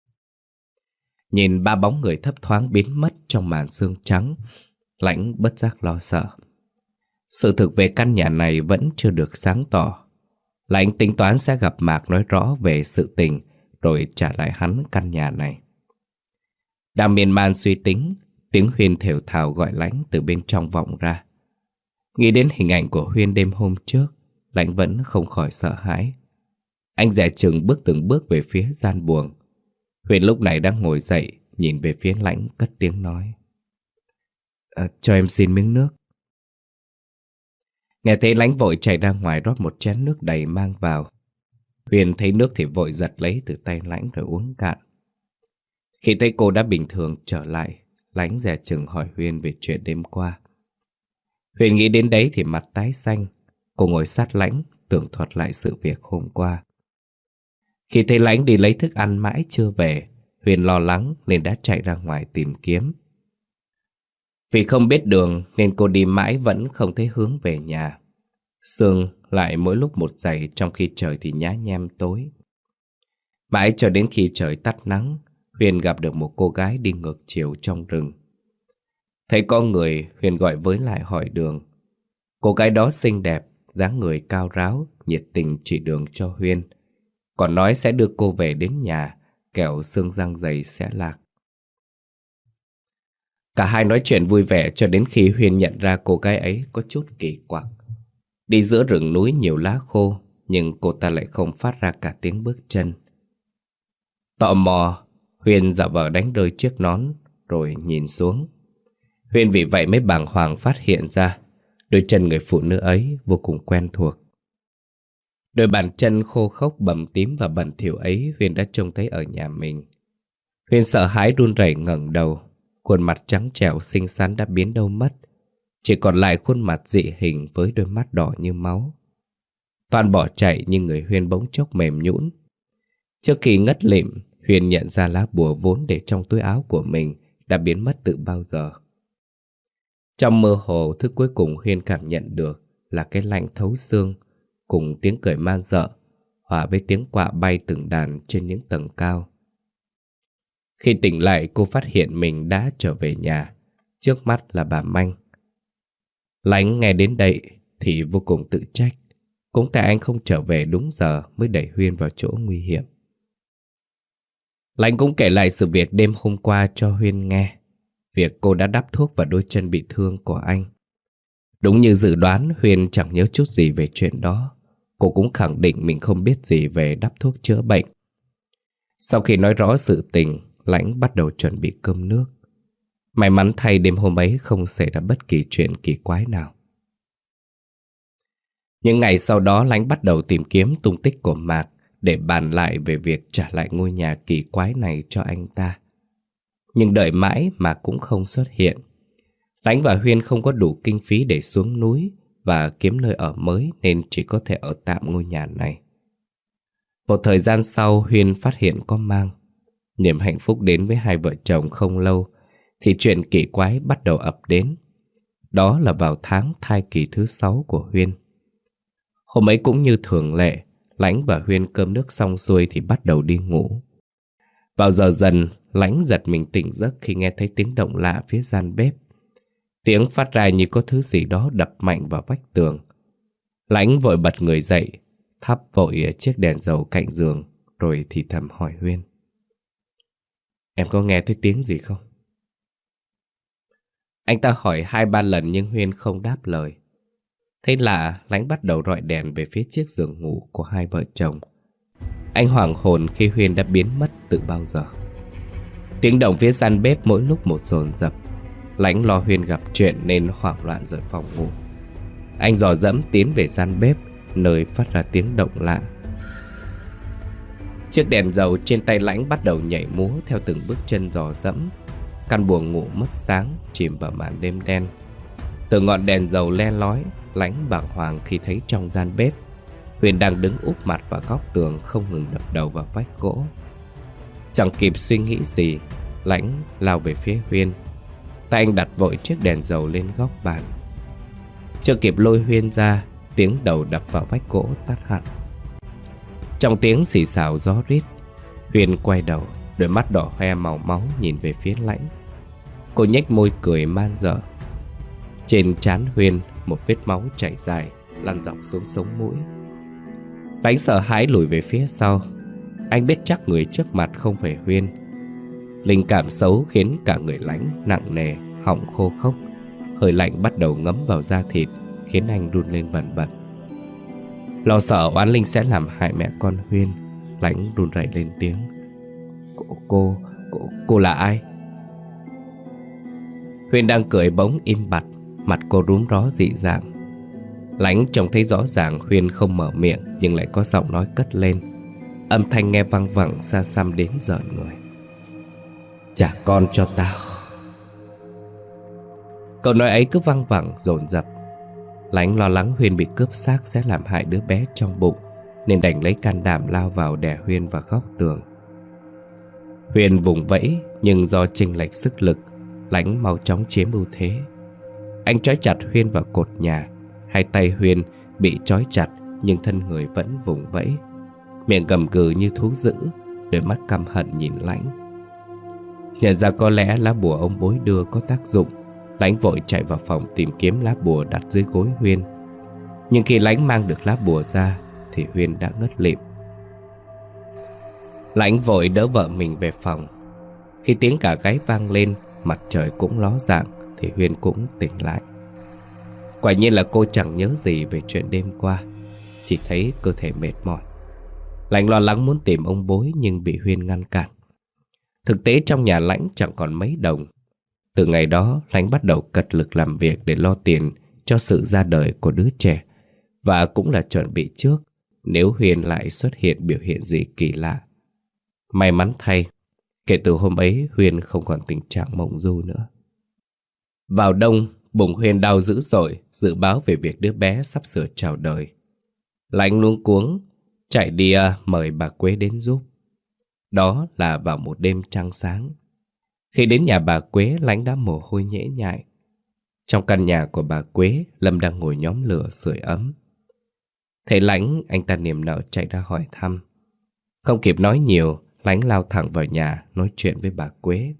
Nhìn ba bóng người thấp thoáng biến mất trong màn sương trắng, Lãnh bất giác lo sợ. Sự thực về căn nhà này vẫn chưa được sáng tỏ. Lãnh tính toán sẽ gặp Mạc nói rõ về sự tình, rồi trả lại hắn căn nhà này. Đang miên man suy tính, tiếng Huyên thều thào gọi Lãnh từ bên trong vọng ra. Nghĩ đến hình ảnh của Huyên đêm hôm trước, Lãnh vẫn không khỏi sợ hãi. Anh dè chừng bước từng bước về phía gian buồng. Huyên lúc này đang ngồi dậy, nhìn về phía Lãnh cất tiếng nói: Cho em xin miếng nước. Nghe thấy Lãnh vội chạy ra ngoài rót một chén nước đầy mang vào. Huyên thấy nước thì vội giật lấy từ tay Lãnh rồi uống cạn. Khi thấy cô đã bình thường trở lại, Lãnh dè chừng hỏi Huyên về chuyện đêm qua. Huyên nghĩ đến đấy thì mặt tái xanh. Cô ngồi sát Lãnh, tường thuật lại sự việc hôm qua. Khi thấy Lãnh đi lấy thức ăn mãi chưa về, Huyên lo lắng nên đã chạy ra ngoài tìm kiếm. Vì không biết đường nên cô đi mãi vẫn không thấy hướng về nhà. Sương lại mỗi lúc một dày, trong khi trời thì nhá nhem tối. Mãi cho đến khi trời tắt nắng, Huyên gặp được một cô gái đi ngược chiều trong rừng. Thấy có người, Huyên gọi với lại hỏi đường. Cô gái đó xinh đẹp, dáng người cao ráo, nhiệt tình chỉ đường cho Huyên, còn nói sẽ đưa cô về đến nhà, kẻo xương răng dày sẽ lạc. Cả hai nói chuyện vui vẻ cho đến khi Huyên nhận ra cô gái ấy có chút kỳ quặc. Đi giữa rừng núi nhiều lá khô, nhưng cô ta lại không phát ra cả tiếng bước chân. Tò mò, Huyên giả vờ đánh rơi chiếc nón, rồi nhìn xuống. Huyên vì vậy mới bàng hoàng phát hiện ra đôi chân người phụ nữ ấy vô cùng quen thuộc. Đôi bàn chân khô khốc bầm tím và bẩn thỉu ấy Huyên đã trông thấy ở nhà mình. Huyên sợ hãi run rẩy ngẩng đầu. Khuôn mặt trắng trẻo xinh xắn đã biến đâu mất, chỉ còn lại khuôn mặt dị hình với đôi mắt đỏ như máu. Toan bỏ chạy nhưng người Huyên bỗng chốc mềm nhũn. Trước khi ngất lịm, Huyên nhận ra lá bùa vốn để trong túi áo của mình đã biến mất từ bao giờ. Trong mơ hồ, thứ cuối cùng Huyên cảm nhận được là cái lạnh thấu xương, cùng tiếng cười man rợ, hòa với tiếng quạ bay từng đàn trên những tầng cao. Khi tỉnh lại, cô phát hiện mình đã trở về nhà. Trước mắt là bà Manh. Lãnh nghe đến đây thì vô cùng tự trách. Cũng tại anh không trở về đúng giờ mới đẩy Huyên vào chỗ nguy hiểm. Lãnh cũng kể lại sự việc đêm hôm qua cho Huyên nghe. Việc cô đã đắp thuốc vào đôi chân bị thương của anh. Đúng như dự đoán, Huyên chẳng nhớ chút gì về chuyện đó. Cô cũng khẳng định mình không biết gì về đắp thuốc chữa bệnh. Sau khi nói rõ sự tình, Lãnh bắt đầu chuẩn bị cơm nước. May mắn thay đêm hôm ấy không xảy ra bất kỳ chuyện kỳ quái nào. Những ngày sau đó Lãnh bắt đầu tìm kiếm tung tích của Mạc để bàn lại về việc trả lại ngôi nhà kỳ quái này cho anh ta. Nhưng đợi mãi mà cũng không xuất hiện. Lãnh và Huyên không có đủ kinh phí để xuống núi và kiếm nơi ở mới nên chỉ có thể ở tạm ngôi nhà này. Một thời gian sau Huyên phát hiện có mang. Niềm hạnh phúc đến với hai vợ chồng không lâu thì chuyện kỳ quái bắt đầu ập đến. Đó là vào tháng thai kỳ thứ 6 của Huyên. Hôm ấy cũng như thường lệ, Lãnh và Huyên cơm nước xong xuôi thì bắt đầu đi ngủ. Vào giờ dần, Lãnh giật mình tỉnh giấc khi nghe thấy tiếng động lạ phía gian bếp. Tiếng phát ra như có thứ gì đó đập mạnh vào vách tường. Lãnh vội bật người dậy, thắp vội chiếc đèn dầu cạnh giường, rồi thì thầm hỏi Huyên: "Em có nghe thấy tiếng gì không?" Anh ta hỏi 2-3 lần nhưng Huyên không đáp lời. Thấy lạ, Lãnh bắt đầu rọi đèn về phía chiếc giường ngủ của hai vợ chồng. Anh hoảng hồn khi Huyên đã biến mất từ bao giờ. Tiếng động phía gian bếp mỗi lúc một dồn dập. Lãnh lo Huyên gặp chuyện nên hoảng loạn rời phòng ngủ. Anh dò dẫm tiến về gian bếp, nơi phát ra tiếng động lạ. Chiếc đèn dầu trên tay Lãnh bắt đầu nhảy múa theo từng bước chân dò dẫm. Căn buồng ngủ mất sáng, chìm vào màn đêm đen. Từ ngọn đèn dầu le lói, Lãnh bàng hoàng khi thấy trong gian bếp Huyên đang đứng úp mặt vào góc tường, không ngừng đập đầu vào vách gỗ. Chẳng kịp suy nghĩ gì, Lãnh lao về phía Huyên. Tay anh đặt vội chiếc đèn dầu lên góc bàn. Chưa kịp lôi Huyên ra, tiếng đầu đập vào vách gỗ tắt hẳn. Trong tiếng xì xào gió rít, Huyên quay đầu, đôi mắt đỏ hoe màu máu nhìn về phía Lãnh. Cô nhếch môi cười man dợ. Trên trán Huyên một vết máu chảy dài lăn dọc xuống sống mũi. Lãnh sợ hãi lùi về phía sau. Anh biết chắc người trước mặt không phải Huyên. Linh cảm xấu khiến cả người Lãnh nặng nề, họng khô khốc. Hơi lạnh bắt đầu ngấm vào da thịt, khiến anh run lên bần bật. Lo sợ oán linh sẽ làm hại mẹ con Huyên, Lãnh run rẩy lên tiếng: Cô là ai?" Huyên đang cười bỗng im bặt, mặt cô rúm ró dị dạng. Lãnh trông thấy rõ ràng Huyên không mở miệng nhưng lại có giọng nói cất lên. Âm thanh nghe văng vẳng xa xăm đến rợn người: "Trả con cho tao." Câu nói ấy cứ văng vẳng dồn dập. Lãnh lo lắng Huyên bị cướp xác sẽ làm hại đứa bé trong bụng, nên đành lấy can đảm lao vào đè Huyên vào góc tường. Huyên vùng vẫy nhưng do chênh lệch sức lực, Lãnh mau chóng chiếm ưu thế. Anh trói chặt Huyên vào cột nhà. Hai tay Huyên bị trói chặt nhưng thân người vẫn vùng vẫy, miệng gầm gừ như thú dữ, đôi mắt căm hận nhìn Lãnh. Nhận ra có lẽ lá bùa ông bối đưa có tác dụng, Lãnh vội chạy vào phòng tìm kiếm lá bùa đặt dưới gối Huyên. Nhưng khi Lãnh mang được lá bùa ra thì Huyên đã ngất lịm. Lãnh vội đỡ vợ mình về phòng. Khi tiếng cả gáy vang lên, mặt trời cũng ló dạng thì Huyên cũng tỉnh lại. Quả nhiên là cô chẳng nhớ gì về chuyện đêm qua, chỉ thấy cơ thể mệt mỏi. Lãnh lo lắng muốn tìm ông bối nhưng bị Huyên ngăn cản. Thực tế trong nhà Lãnh chẳng còn mấy đồng. Từ ngày đó Lãnh bắt đầu cật lực làm việc để lo tiền cho sự ra đời của đứa trẻ, và cũng là chuẩn bị trước nếu Huyên lại xuất hiện biểu hiện gì kỳ lạ. May mắn thay, kể từ hôm ấy Huyên không còn tình trạng mộng du nữa. Vào đông, bụng Huyên đau dữ dội, dự báo về việc đứa bé sắp sửa chào đời. Lãnh luống cuống chạy đi mời bà Quế đến giúp. Đó là vào một đêm trăng sáng. Khi đến nhà bà Quế, Lãnh đã mồ hôi nhễ nhại. Trong căn nhà của bà Quế, Lâm đang ngồi nhóm lửa sưởi ấm. Thấy Lãnh, anh ta niềm nở chạy ra hỏi thăm. Không kịp nói nhiều, Lãnh lao thẳng vào nhà nói chuyện với bà Quế.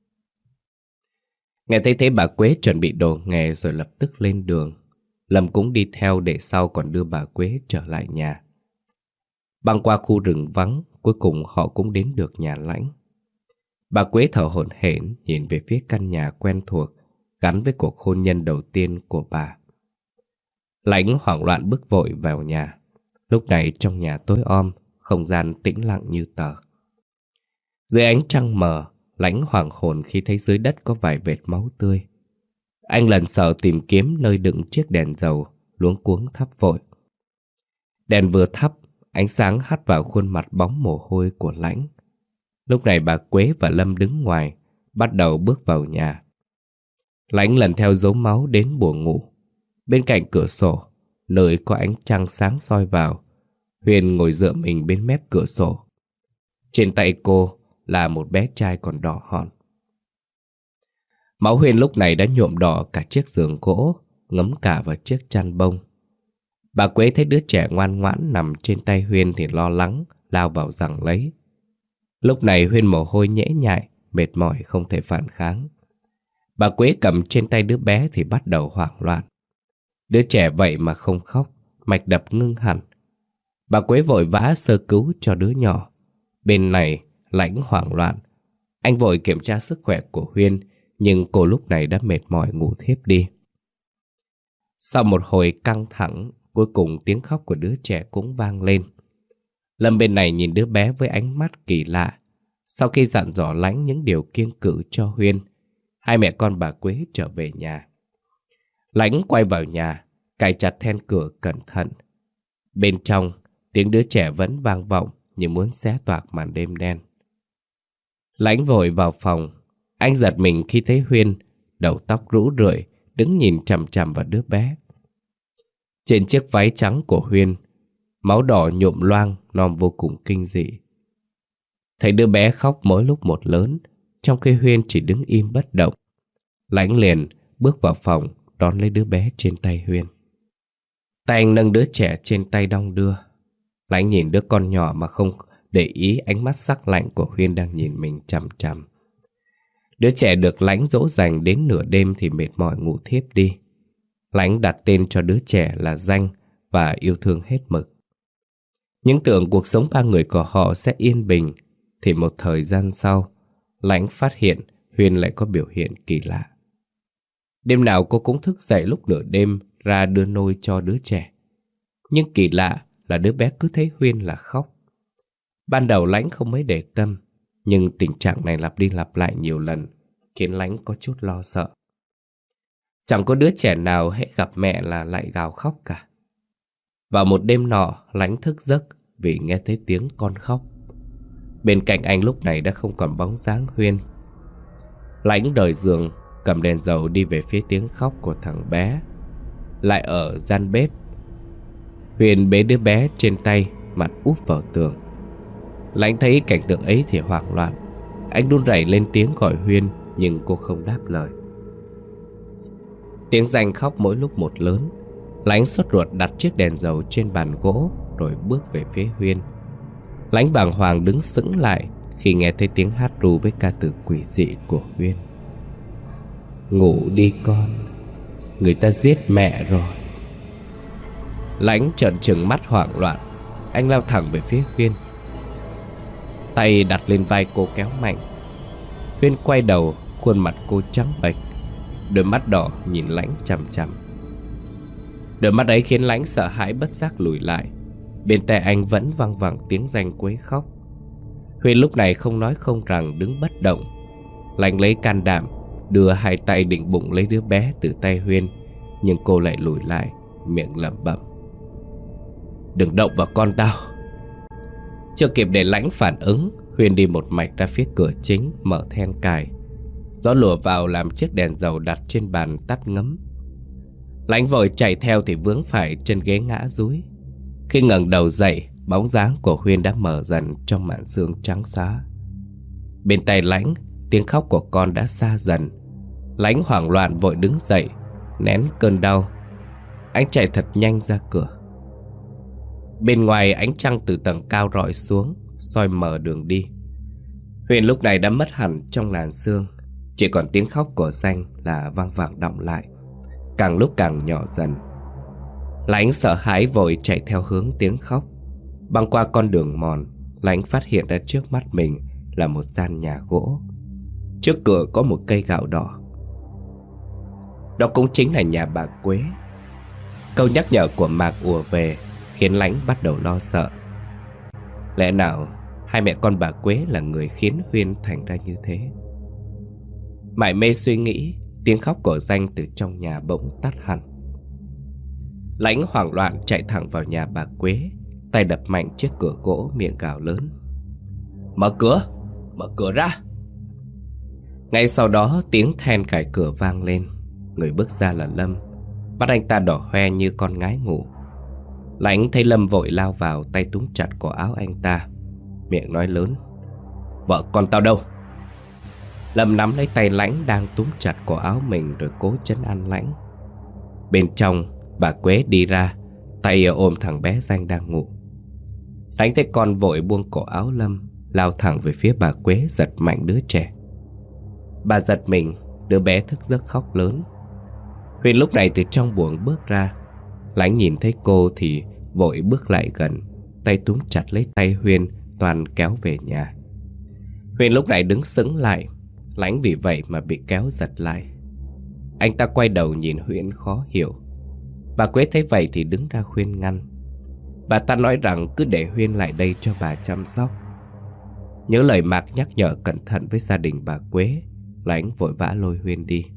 Nghe thấy thế bà Quế chuẩn bị đồ nghề rồi lập tức lên đường. Lâm cũng đi theo để sau còn đưa bà Quế trở lại nhà. Băng qua khu rừng vắng, cuối cùng họ cũng đến được nhà Lãnh. Bà Quế thở hổn hển nhìn về phía căn nhà quen thuộc gắn với cuộc hôn nhân đầu tiên của bà. Lãnh hoảng loạn bước vội vào nhà. Lúc này trong nhà tối om, không gian tĩnh lặng như tờ. Dưới ánh trăng mờ, Lãnh hoảng hồn khi thấy dưới đất có vài vệt máu tươi. Anh lần sợ tìm kiếm nơi đựng chiếc đèn dầu, luống cuống thắp vội. Đèn vừa thắp, ánh sáng hắt vào khuôn mặt bóng mồ hôi của Lãnh. Lúc này bà Quế và Lâm đứng ngoài, bắt đầu bước vào nhà. Lãnh lần theo dấu máu đến buồng ngủ. Bên cạnh cửa sổ, nơi có ánh trăng sáng soi vào, Huyền ngồi dựa mình bên mép cửa sổ. Trên tay cô là một bé trai còn đỏ hòn. Máu Huyền lúc này đã nhuộm đỏ cả chiếc giường gỗ, ngấm cả vào chiếc chăn bông. Bà Quế thấy đứa trẻ ngoan ngoãn nằm trên tay Huyền thì lo lắng, lao vào giằng lấy. Lúc này Huyền mồ hôi nhễ nhại, mệt mỏi không thể phản kháng. Bà Quế cầm trên tay đứa bé thì bắt đầu hoảng loạn. Đứa trẻ vậy mà không khóc, mạch đập ngưng hẳn. Bà Quế vội vã sơ cứu cho đứa nhỏ. Bên này Lãnh hoảng loạn. Anh vội kiểm tra sức khỏe của Huyền, nhưng cô lúc này đã mệt mỏi ngủ thiếp đi. Sau một hồi căng thẳng, cuối cùng tiếng khóc của đứa trẻ cũng vang lên. Lâm bên này nhìn đứa bé với ánh mắt kỳ lạ. Sau khi dặn dò Lãnh những điều kiêng cữ cho Huyền, hai mẹ con bà Quế trở về nhà. Lãnh quay vào nhà, cài chặt then cửa cẩn thận. Bên trong, tiếng đứa trẻ vẫn vang vọng như muốn xé toạc màn đêm đen. Lãnh vội vào phòng. Anh giật mình khi thấy Huyền, đầu tóc rũ rượi, đứng nhìn chằm chằm vào đứa bé. Trên chiếc váy trắng của Huyền, máu đỏ nhuộm loang, nom vô cùng kinh dị. Thấy đứa bé khóc mỗi lúc một lớn, trong khi Huyền chỉ đứng im bất động. Lãnh liền bước vào phòng, đón lấy đứa bé trên tay Huyền. Tay anh nâng đứa trẻ trên tay đong đưa. Lãnh nhìn đứa con nhỏ mà không để ý ánh mắt sắc lạnh của Huyền đang nhìn mình chằm chằm. Đứa trẻ được Lãnh dỗ dành đến nửa đêm thì mệt mỏi ngủ thiếp đi. Lãnh đặt tên cho đứa trẻ là Danh và yêu thương hết mực. Những tưởng cuộc sống ba người của họ sẽ yên bình, thì một thời gian sau, Lãnh phát hiện Huyền lại có biểu hiện kỳ lạ. Đêm nào cô cũng thức dậy lúc nửa đêm ra đưa nôi cho đứa trẻ. Nhưng kỳ lạ là đứa bé cứ thấy Huyền là khóc. Ban đầu Lãnh không mấy để tâm, nhưng tình trạng này lặp đi lặp lại nhiều lần khiến Lãnh có chút lo sợ. Chẳng có đứa trẻ nào hễ gặp mẹ là lại gào khóc cả. Vào một đêm nọ, Lãnh thức giấc vì nghe thấy tiếng con khóc. Bên cạnh anh lúc này đã không còn bóng dáng Huyền. Lãnh rời giường, cầm đèn dầu đi về phía tiếng khóc của thằng bé. Lại ở gian bếp, Huyền bế đứa bé trên tay, mặt úp vào tường. Lãnh thấy cảnh tượng ấy thì hoảng loạn. Anh run rẩy lên tiếng gọi Huyền, nhưng cô không đáp lời. Tiếng Danh khóc mỗi lúc một lớn. Lãnh sốt ruột đặt chiếc đèn dầu trên bàn gỗ rồi bước về phía Huyền. Lãnh bàng hoàng đứng sững lại khi nghe thấy tiếng hát ru với ca từ quỷ dị của Huyền. Ngủ đi con, người ta giết mẹ rồi. Lãnh trợn trừng mắt hoảng loạn. Anh lao thẳng về phía Huyền. Tay đặt lên vai cô kéo mạnh. Huyền quay đầu, khuôn mặt cô trắng bệch, đôi mắt đỏ nhìn Lãnh chằm chằm. Đôi mắt ấy khiến Lãnh sợ hãi bất giác lùi lại. Bên tai anh vẫn văng vẳng tiếng Danh quấy khóc. Huyền lúc này không nói không rằng đứng bất động. Lãnh lấy can đảm đưa hai tay định bụng lấy đứa bé từ tay Huyền, nhưng cô lại lùi lại, miệng lẩm bẩm: đừng động vào con tao. Chưa kịp để Lãnh phản ứng, Huyền đi một mạch ra phía cửa chính, mở then cài. Gió lùa vào làm chiếc đèn dầu đặt trên bàn tắt ngấm. Lãnh vội chạy theo thì vướng phải chân ghế ngã dúi. Khi ngẩng đầu dậy, bóng dáng của Huyền đã mờ dần trong màn sương trắng xóa. Bên tai Lãnh, tiếng khóc của con đã xa dần. Lãnh hoảng loạn vội đứng dậy, nén cơn đau. Anh chạy thật nhanh ra cửa. Bên ngoài ánh trăng từ tầng cao rọi xuống, soi mờ đường đi. Huyền lúc này đã mất hẳn trong làn sương. Chỉ còn tiếng khóc của Danh là vang vẳng đọng lại, càng lúc càng nhỏ dần. Lãnh sợ hãi vội chạy theo hướng tiếng khóc. Băng qua con đường mòn, Lãnh phát hiện ra trước mắt mình là một gian nhà gỗ. Trước cửa có một cây gạo đỏ. Đó cũng chính là nhà bà Quế. Câu nhắc nhở của Mạc ùa về khiến Lãnh bắt đầu lo sợ. Lẽ nào hai mẹ con bà Quế là người khiến Huyền thành ra như thế? Mải mê suy nghĩ, tiếng khóc của Danh từ trong nhà bỗng tắt hẳn. Lãnh hoảng loạn chạy thẳng vào nhà bà Quế, tay đập mạnh chiếc cửa gỗ, miệng gào lớn: Mở cửa! Mở cửa ra! Ngay sau đó tiếng then cài cửa vang lên. Người bước ra là Lâm. Mắt anh ta đỏ hoe như con ngái ngủ. Lãnh thấy Lâm vội lao vào, tay túm chặt cổ áo anh ta, miệng nói lớn: Vợ con tao đâu? Lâm nắm lấy tay Lãnh đang túm chặt cổ áo mình rồi cố trấn an Lãnh. Bên trong, bà Quế đi ra, tay ôm thằng bé Danh đang ngủ. Lãnh thấy con vội buông cổ áo Lâm, lao thẳng về phía bà Quế, giật mạnh đứa trẻ. Bà giật mình, đứa bé thức giấc khóc lớn. Huyền lúc này từ trong buồng bước ra. Lãnh nhìn thấy cô thì vội bước lại gần, tay túm chặt lấy tay Huyền, toàn kéo về nhà. Huyền lúc này đứng sững lại. Lãnh vì vậy mà bị kéo giật lại. Anh ta quay đầu nhìn Huyền khó hiểu. Bà Quế thấy vậy thì đứng ra khuyên ngăn. Bà ta nói rằng cứ để Huyền lại đây cho bà chăm sóc. Nhớ lời Mạc nhắc nhở cẩn thận với gia đình bà Quế, Lãnh vội vã lôi Huyền đi.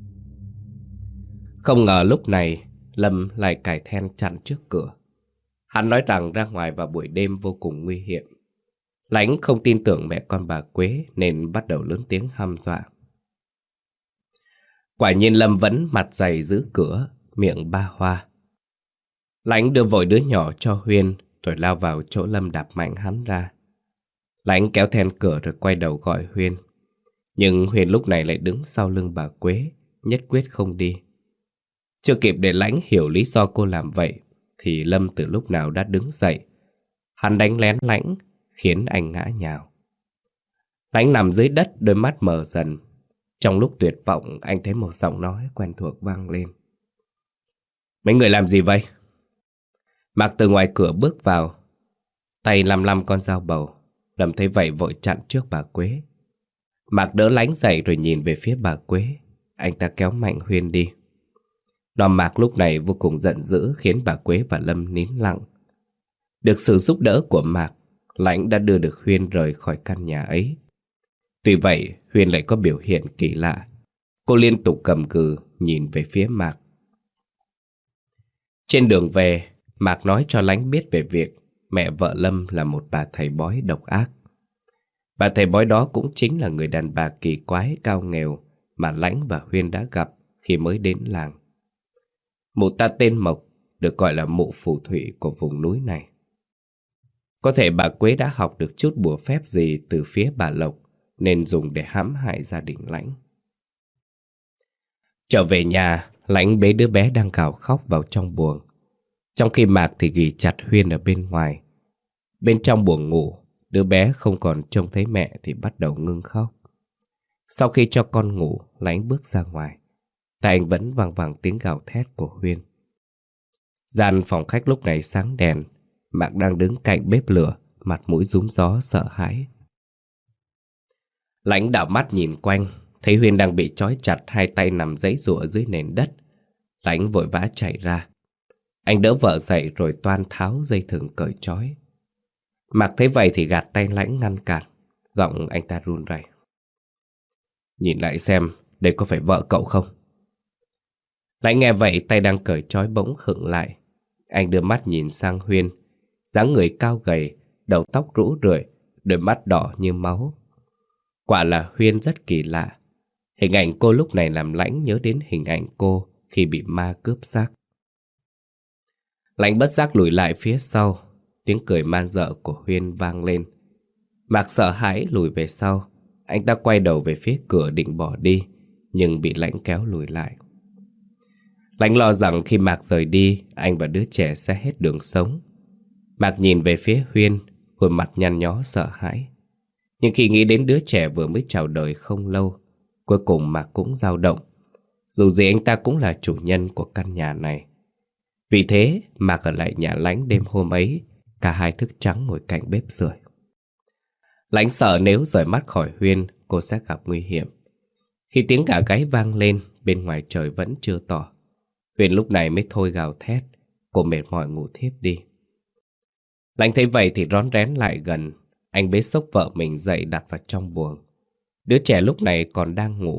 Không ngờ lúc này Lâm lại cài then chặn trước cửa. Hắn nói rằng ra ngoài vào buổi đêm vô cùng nguy hiểm. Lãnh không tin tưởng mẹ con bà Quế nên bắt đầu lớn tiếng hăm dọa. Quả nhiên Lâm vẫn mặt dày giữ cửa, miệng ba hoa. Lãnh đưa vội đứa nhỏ cho Huyền rồi lao vào chỗ Lâm đạp mạnh hắn ra. Lãnh kéo then cửa rồi quay đầu gọi Huyền. Nhưng Huyền lúc này lại đứng sau lưng bà Quế, nhất quyết không đi. Chưa kịp để Lãnh hiểu lý do cô làm vậy thì Lâm từ lúc nào đã đứng dậy. Hắn đánh lén Lãnh, khiến anh ngã nhào. Lãnh nằm dưới đất, đôi mắt mờ dần. Trong lúc tuyệt vọng, anh thấy một giọng nói quen thuộc vang lên: Mấy người làm gì vậy? Mạc từ ngoài cửa bước vào, tay lăm lăm con dao bầu. Lâm thấy vậy vội chặn trước bà Quế. Mạc đỡ Lãnh dậy rồi nhìn về phía bà Quế. Anh ta kéo mạnh Huyền đi. Đoàn Mạc lúc này vô cùng giận dữ, khiến bà Quế và Lâm nín lặng. Được sự giúp đỡ của Mạc, Lãnh đã đưa được Huyền rời khỏi căn nhà ấy. Tuy vậy, Huyền lại có biểu hiện kỳ lạ. Cô liên tục cầm cừ nhìn về phía Mạc. Trên đường về, Mạc nói cho Lãnh biết về việc mẹ vợ Lâm là một bà thầy bói độc ác. Bà thầy bói đó cũng chính là người đàn bà kỳ quái cao nghèo mà Lãnh và Huyền đã gặp khi mới đến làng. Mụ ta tên Mộc, được gọi là mụ phù thủy của vùng núi này. Có thể bà Quế đã học được chút bùa phép gì từ phía bà Lộc nên dùng để hãm hại gia đình Lãnh. Trở về nhà, Lãnh bế đứa bé đang gào khóc vào trong buồng, trong khi Mạc thì ghì chặt Huyền ở bên ngoài. Bên trong buồng ngủ, đứa bé không còn trông thấy mẹ thì bắt đầu ngưng khóc. Sau khi cho con ngủ, Lãnh bước ra ngoài. Tại anh vẫn vang vang tiếng gào thét của Huyền. Gian phòng khách lúc này sáng đèn. Mạc đang đứng cạnh bếp lửa, mặt mũi rúm gió sợ hãi. Lãnh đảo mắt nhìn quanh, thấy Huyền đang bị trói chặt, hai tay nằm giãy giụa dưới nền đất. Lãnh vội vã chạy ra. Anh đỡ vợ dậy rồi toan tháo dây thừng cởi trói. Mạc thấy vậy thì gạt tay Lãnh ngăn cản. Giọng anh ta run rẩy: Nhìn lại xem, đây có phải vợ cậu không? Lãnh nghe vậy, tay đang cởi trói bỗng khựng lại. Anh đưa mắt nhìn sang Huyền, dáng người cao gầy, đầu tóc rũ rượi, đôi mắt đỏ như máu. Quả là Huyền rất kỳ lạ. Hình ảnh cô lúc này làm Lãnh nhớ đến hình ảnh cô khi bị ma cướp xác. Lãnh bất giác lùi lại phía sau. Tiếng cười man dợ của Huyền vang lên. Mạc sợ hãi lùi về sau. Anh ta quay đầu về phía cửa định bỏ đi, nhưng bị Lãnh kéo lùi lại. Lãnh lo rằng khi Mạc rời đi, anh và đứa trẻ sẽ hết đường sống. Mạc nhìn về phía Huyền, khuôn mặt nhăn nhó sợ hãi. Nhưng khi nghĩ đến đứa trẻ vừa mới chào đời không lâu, cuối cùng Mạc cũng dao động. Dù gì anh ta cũng là chủ nhân của căn nhà này. Vì thế, Mạc ở lại nhà Lãnh đêm hôm ấy, cả hai thức trắng ngồi cạnh bếp sưởi. Lãnh sợ nếu rời mắt khỏi Huyền, cô sẽ gặp nguy hiểm. Khi tiếng gà gáy vang lên, bên ngoài trời vẫn chưa tỏ. Huyền lúc này mới thôi gào thét. Cô mệt mỏi ngủ thiếp đi. Lãnh thấy vậy thì rón rén lại gần. Anh bế xốc vợ mình dậy đặt vào trong buồng. Đứa trẻ lúc này còn đang ngủ.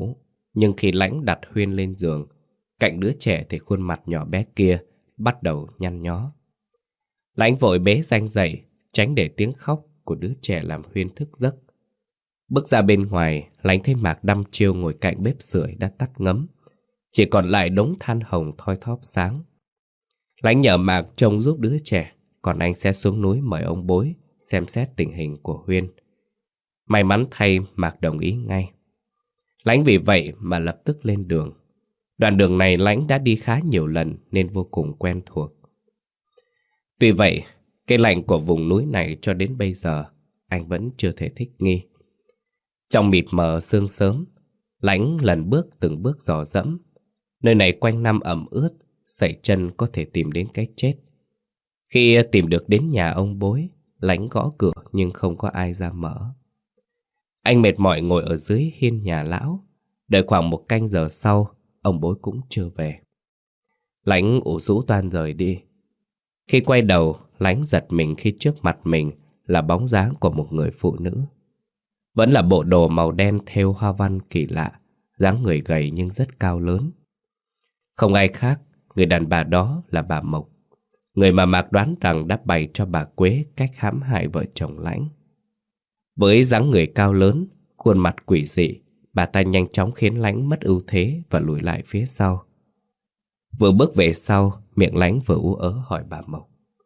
Nhưng khi Lãnh đặt Huyên lên giường, cạnh đứa trẻ thì khuôn mặt nhỏ bé kia bắt đầu nhăn nhó. Lãnh vội bế Danh dậy, tránh để tiếng khóc của đứa trẻ làm Huyên thức giấc. Bước ra bên ngoài, Lãnh thấy Mạc đăm chiêu ngồi cạnh bếp sưởi đã tắt ngấm. Chỉ còn lại đống than hồng thoi thóp sáng. Lãnh nhờ Mạc trông giúp đứa trẻ, còn anh sẽ xuống núi mời ông bối xem xét tình hình của Huyên. May mắn thay, Mạc đồng ý ngay. Lãnh vì vậy mà lập tức lên đường. Đoạn đường này Lãnh đã đi khá nhiều lần nên vô cùng quen thuộc. Tuy vậy, cái lạnh của vùng núi này cho đến bây giờ anh vẫn chưa thể thích nghi. Trong mịt mờ sương sớm, Lãnh lần bước từng bước dò dẫm. Nơi này quanh năm ẩm ướt, sẩy chân có thể tìm đến cái chết. Khi tìm được đến nhà ông bối, Lãnh gõ cửa nhưng không có ai ra mở. Anh mệt mỏi ngồi ở dưới hiên nhà lão. Đợi khoảng 1 canh giờ sau, ông bối cũng chưa về. Lãnh ủ rũ toan rời đi. Khi quay đầu, Lãnh giật mình khi trước mặt mình là bóng dáng của một người phụ nữ. Vẫn là bộ đồ màu đen thêu hoa văn kỳ lạ, dáng người gầy nhưng rất cao lớn. Không ai khác, người đàn bà đó là bà Mộc, người mà Mạc đoán rằng đã bày cho bà Quế cách hãm hại vợ chồng Lãnh. Với dáng người cao lớn, khuôn mặt quỷ dị, bà ta nhanh chóng khiến Lãnh mất ưu thế và lùi lại phía sau. Vừa bước về sau, miệng Lãnh vừa ú ớ hỏi bà Mộc.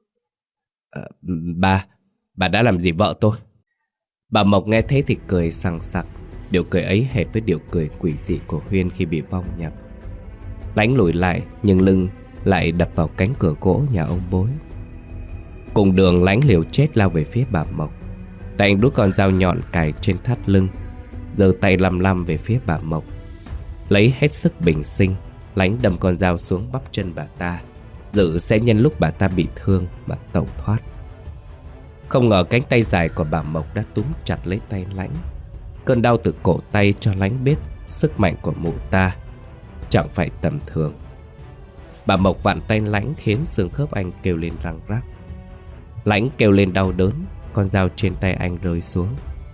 Bà đã làm gì vợ tôi? Bà Mộc nghe thế thì cười sằng sặc. Điều cười ấy hệt với điều cười quỷ dị của Huyên khi bị vong nhập. Lãnh lùi lại nhưng lưng lại đập vào cánh cửa gỗ nhà ông bối. Cùng đường, Lãnh liều chết lao về phía bà Mộc. Tay anh rút con dao nhọn cài trên thắt lưng, giơ tay lăm lăm về phía bà Mộc. Lấy hết sức bình sinh, Lãnh đâm con dao xuống bắp chân bà ta, dự sẽ nhân lúc bà ta bị thương mà tẩu thoát. Không ngờ cánh tay dài của bà Mộc đã túm chặt lấy tay Lãnh. Cơn đau từ cổ tay cho Lãnh biết sức mạnh của mụ ta chẳng phải tầm thường. Bà Mộc vặn tay Lãnh khiến xương khớp anh kêu lên răng rắc. Lãnh kêu lên đau đớn, con dao trên tay anh rơi xuống.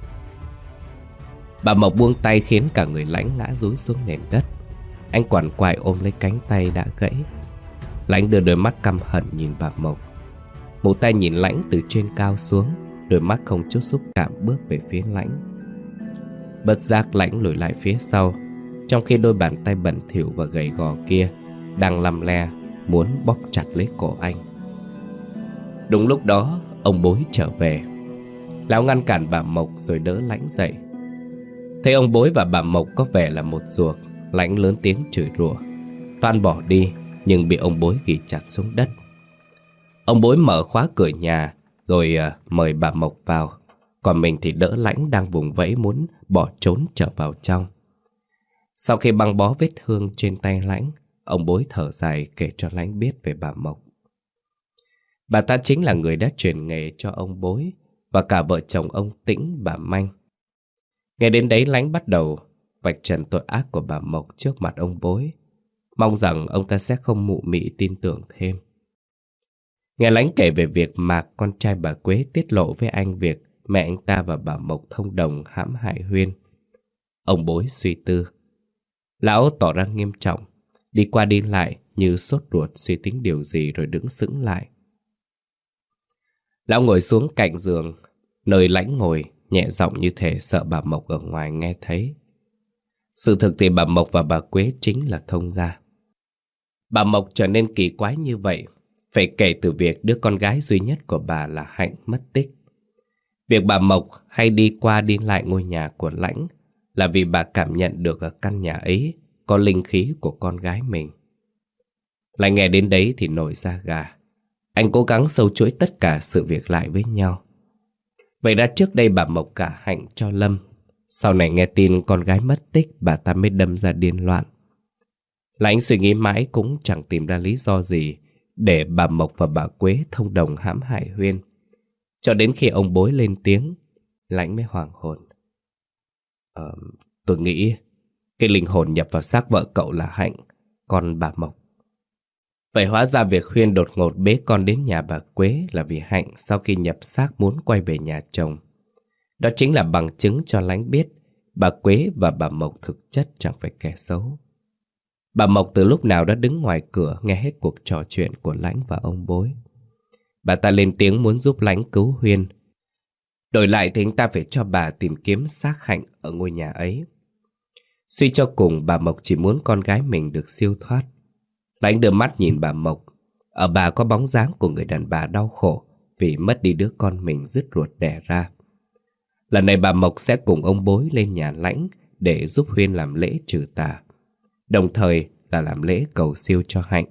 Bà Mộc buông tay khiến cả người Lãnh ngã rúi xuống nền đất. Anh quằn quại ôm lấy cánh tay đã gãy. Lãnh đưa đôi mắt căm hận nhìn bà Mộc. Mụ ta nhìn Lãnh từ trên cao xuống, đôi mắt không chút xúc cảm bước về phía Lãnh. Bất giác Lãnh lùi lại phía sau, trong khi đôi bàn tay bẩn thỉu và gầy gò kia đang lăm le muốn bóp chặt lấy cổ anh. Đúng lúc đó, ông bối trở về. Lão ngăn cản bà Mộc rồi đỡ Lãnh dậy. Thấy ông bối và bà Mộc có vẻ là một ruột, Lãnh lớn tiếng chửi rủa, toan bỏ đi nhưng bị ông bối ghì chặt xuống đất. Ông bối mở khóa cửa nhà rồi mời bà Mộc vào, còn mình thì đỡ Lãnh đang vùng vẫy muốn bỏ trốn trở vào trong. Sau khi băng bó vết thương trên tay Lãnh, ông bối thở dài kể cho Lãnh biết về bà Mộc. Bà ta chính là người đã truyền nghề cho ông bối và cả vợ chồng ông Tĩnh, bà Manh. Nghe đến đấy, Lãnh bắt đầu vạch trần tội ác của bà Mộc trước mặt ông bối, mong rằng ông ta sẽ không mụ mị tin tưởng thêm. Nghe Lãnh kể về việc Mạc, con trai bà Quế, tiết lộ với anh việc mẹ anh ta và bà Mộc thông đồng hãm hại Huyên, ông bối suy tư. Lão tỏ ra nghiêm trọng, đi qua đi lại như sốt ruột suy tính điều gì rồi đứng sững lại. Lão ngồi xuống cạnh giường, nơi Lãnh ngồi, nhẹ giọng như thể sợ bà Mộc ở ngoài nghe thấy. Sự thực thì bà Mộc và bà Quế chính là thông gia. Bà Mộc trở nên kỳ quái như vậy phải kể từ việc đứa con gái duy nhất của bà là Hạnh mất tích. Việc bà Mộc hay đi qua đi lại ngôi nhà của Lãnh là vì bà cảm nhận được ở căn nhà ấy có linh khí của con gái mình. Lại nghe đến đấy thì nổi da gà. Anh cố gắng sâu chuỗi tất cả sự việc lại với nhau. Vậy ra trước đây bà Mộc gả Hạnh cho Lâm. Sau này nghe tin con gái mất tích, bà ta mới đâm ra điên loạn. Lãnh suy nghĩ mãi cũng chẳng tìm ra lý do gì để bà Mộc và bà Quế thông đồng hãm hại Huyên. Cho đến khi ông bối lên tiếng, Lãnh mới hoảng hồn. Tôi nghĩ cái linh hồn nhập vào xác vợ cậu là Hạnh, con bà Mộc. Vậy hóa ra việc Huyên đột ngột bế con đến nhà bà Quế là vì Hạnh sau khi nhập xác muốn quay về nhà chồng. Đó chính là bằng chứng cho Lãnh biết bà Quế và bà Mộc thực chất chẳng phải kẻ xấu. Bà Mộc từ lúc nào đã đứng ngoài cửa nghe hết cuộc trò chuyện của Lãnh và ông Bối. Bà ta lên tiếng muốn giúp Lãnh cứu Huyên. Đổi lại thì anh ta phải cho bà tìm kiếm xác Hạnh ở ngôi nhà ấy. Suy cho cùng, bà Mộc chỉ muốn con gái mình được siêu thoát. Lãnh đưa mắt nhìn bà Mộc. Ở bà có bóng dáng của người đàn bà đau khổ vì mất đi đứa con mình dứt ruột đẻ ra. Lần này bà Mộc sẽ cùng ông Bối lên nhà Lãnh để giúp Huyên làm lễ trừ tà, đồng thời là làm lễ cầu siêu cho Hạnh.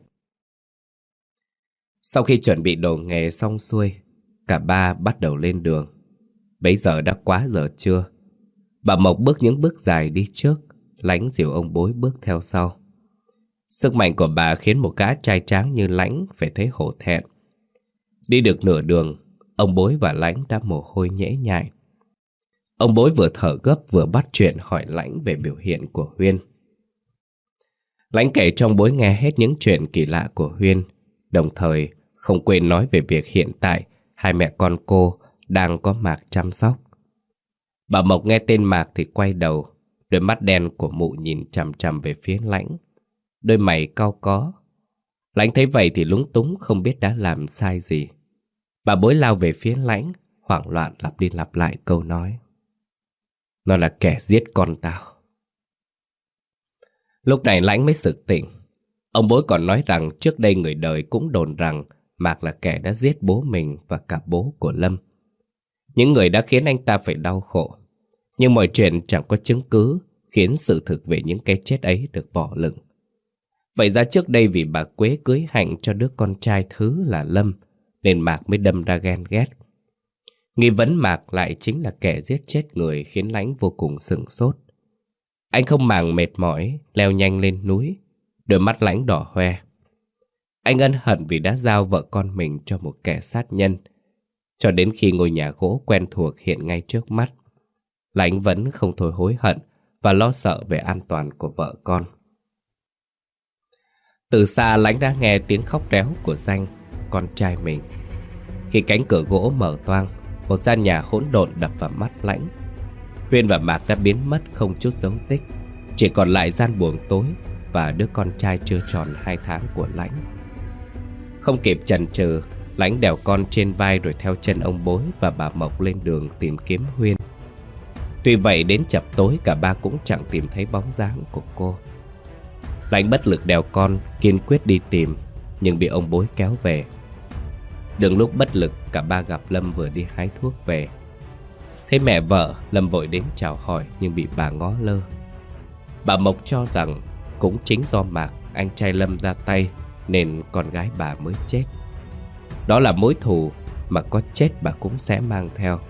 Sau khi chuẩn bị đồ nghề xong xuôi, cả ba bắt đầu lên đường. Bấy giờ đã quá giờ trưa. Bà Mộc bước những bước dài đi trước, Lãnh dìu ông Bối bước theo sau. Sức mạnh của bà khiến một gã trai tráng như Lãnh phải thấy hổ thẹn. Đi được nửa đường, ông Bối và Lãnh đã mồ hôi nhễ nhại. Ông Bối vừa thở gấp vừa bắt chuyện hỏi Lãnh về biểu hiện của Huyên. Lãnh kể cho ông Bối nghe hết những chuyện kỳ lạ của Huyên, đồng thời không quên nói về việc hiện tại hai mẹ con cô đang có Mạc chăm sóc. Bà Mộc nghe tên Mạc thì quay đầu, đôi mắt đen của mụ nhìn chằm chằm về phía Lãnh, đôi mày cau có. Lãnh thấy vậy thì lúng túng không biết đã làm sai gì. Bà Bối lao về phía Lãnh, hoảng loạn lặp đi lặp lại câu nói: Nó là kẻ giết con tao. Lúc này Lãnh mới sực tỉnh. Ông Bối còn nói rằng trước đây người đời cũng đồn rằng Mạc là kẻ đã giết bố mình và cả bố của Lâm. Những người đã khiến anh ta phải đau khổ. Nhưng mọi chuyện chẳng có chứng cứ khiến sự thực về những cái chết ấy được bỏ lửng. Vậy ra trước đây vì bà Quế cưới Hạnh cho đứa con trai thứ là Lâm, nên Mạc mới đâm ra ghen ghét. Nghi vấn Mạc lại chính là kẻ giết chết người khiến Lãnh vô cùng sửng sốt. Anh không màng mệt mỏi, leo nhanh lên núi, đôi mắt Lãnh đỏ hoe. Anh ân hận vì đã giao vợ con mình cho một kẻ sát nhân. Cho đến khi ngôi nhà gỗ quen thuộc hiện ngay trước mắt, Lãnh vẫn không thôi hối hận và lo sợ về an toàn của vợ con. Từ xa Lãnh đã nghe tiếng khóc réo của Danh, con trai mình. Khi cánh cửa gỗ mở toang, một gian nhà hỗn độn đập vào mắt Lãnh. Huyên và Mạc đã biến mất không chút dấu tích, chỉ còn lại gian buồng tối và đứa con trai chưa tròn 2 tháng của Lãnh. Không kịp chần chừ, Lãnh đèo con trên vai rồi theo chân ông Bối và bà Mộc lên đường tìm kiếm Huyên. Tuy vậy đến chập tối cả ba cũng chẳng tìm thấy bóng dáng của cô. Lãnh bất lực đèo con, kiên quyết đi tìm, nhưng bị ông Bối kéo về. Đường lúc bất lực, cả ba gặp Lâm vừa đi hái thuốc về. Thấy mẹ vợ, Lâm vội đến chào hỏi nhưng bị bà ngó lơ. Bà Mộc cho rằng cũng chính do Mạc, anh trai Lâm ra tay nên con gái bà mới chết. Đó là mối thù mà có chết bà cũng sẽ mang theo.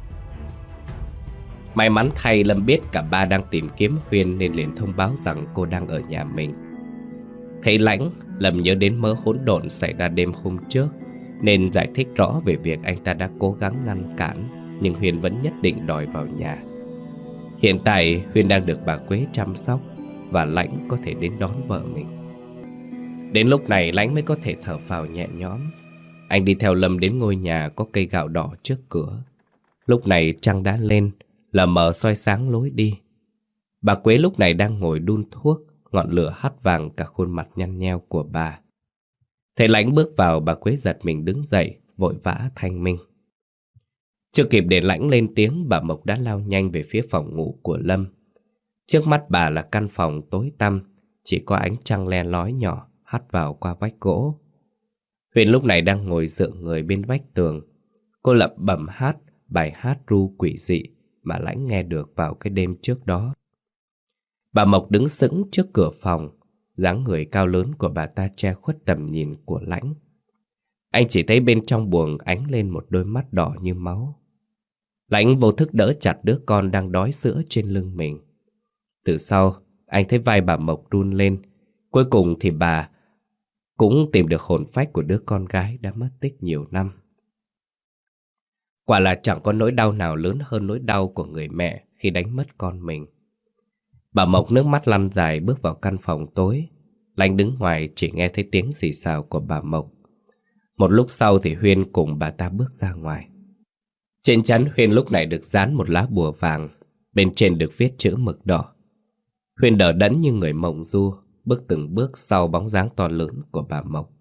May mắn thay, Lâm biết cả ba đang tìm kiếm Huyên nên liền thông báo rằng cô đang ở nhà mình. Thấy Lãnh, Lâm nhớ đến mớ hỗn độn xảy ra đêm hôm trước nên giải thích rõ về việc anh ta đã cố gắng ngăn cản, nhưng Huyên vẫn nhất định đòi vào nhà. Hiện tại Huyên đang được bà Quế chăm sóc và Lãnh có thể đến đón vợ mình. Đến lúc này Lãnh mới có thể thở phào nhẹ nhõm. Anh đi theo Lâm đến ngôi nhà có cây gạo đỏ trước cửa. Lúc này trăng đã lên, lờ mờ soi sáng lối đi. Bà Quế lúc này đang ngồi đun thuốc, ngọn lửa hắt vàng cả khuôn mặt nhăn nheo của bà. Thấy Lãnh bước vào, bà Quế giật mình đứng dậy, vội vã thanh minh. Chưa kịp để Lãnh lên tiếng, bà Mộc đã lao nhanh về phía phòng ngủ của Lâm. Trước mắt bà là căn phòng tối tăm, chỉ có ánh trăng le lói nhỏ hắt vào qua vách gỗ. Huyền lúc này đang ngồi dựa người bên vách tường. Cô lẩm bẩm hát bài hát ru quỷ dị mà Lãnh nghe được vào cái đêm trước đó. Bà Mộc đứng sững trước cửa phòng, dáng người cao lớn của bà ta che khuất tầm nhìn của Lãnh. Anh chỉ thấy bên trong buồng ánh lên một đôi mắt đỏ như máu. Lãnh vô thức đỡ chặt đứa con đang đói sữa trên lưng mình. Từ sau, anh thấy vai bà Mộc run lên. Cuối cùng thì bà cũng tìm được hồn phách của đứa con gái đã mất tích nhiều năm. Quả là chẳng có nỗi đau nào lớn hơn nỗi đau của người mẹ khi đánh mất con mình. Bà Mộc nước mắt lăn dài bước vào căn phòng tối. Lãnh đứng ngoài chỉ nghe thấy tiếng xì xào của bà Mộc. Một lúc sau thì Huyên cùng bà ta bước ra ngoài. Trên trán Huyên lúc này được dán một lá bùa vàng. Bên trên được viết chữ mực đỏ. Huyên đờ đẫn như người mộng du, bước từng bước sau bóng dáng to lớn của bà Mộc.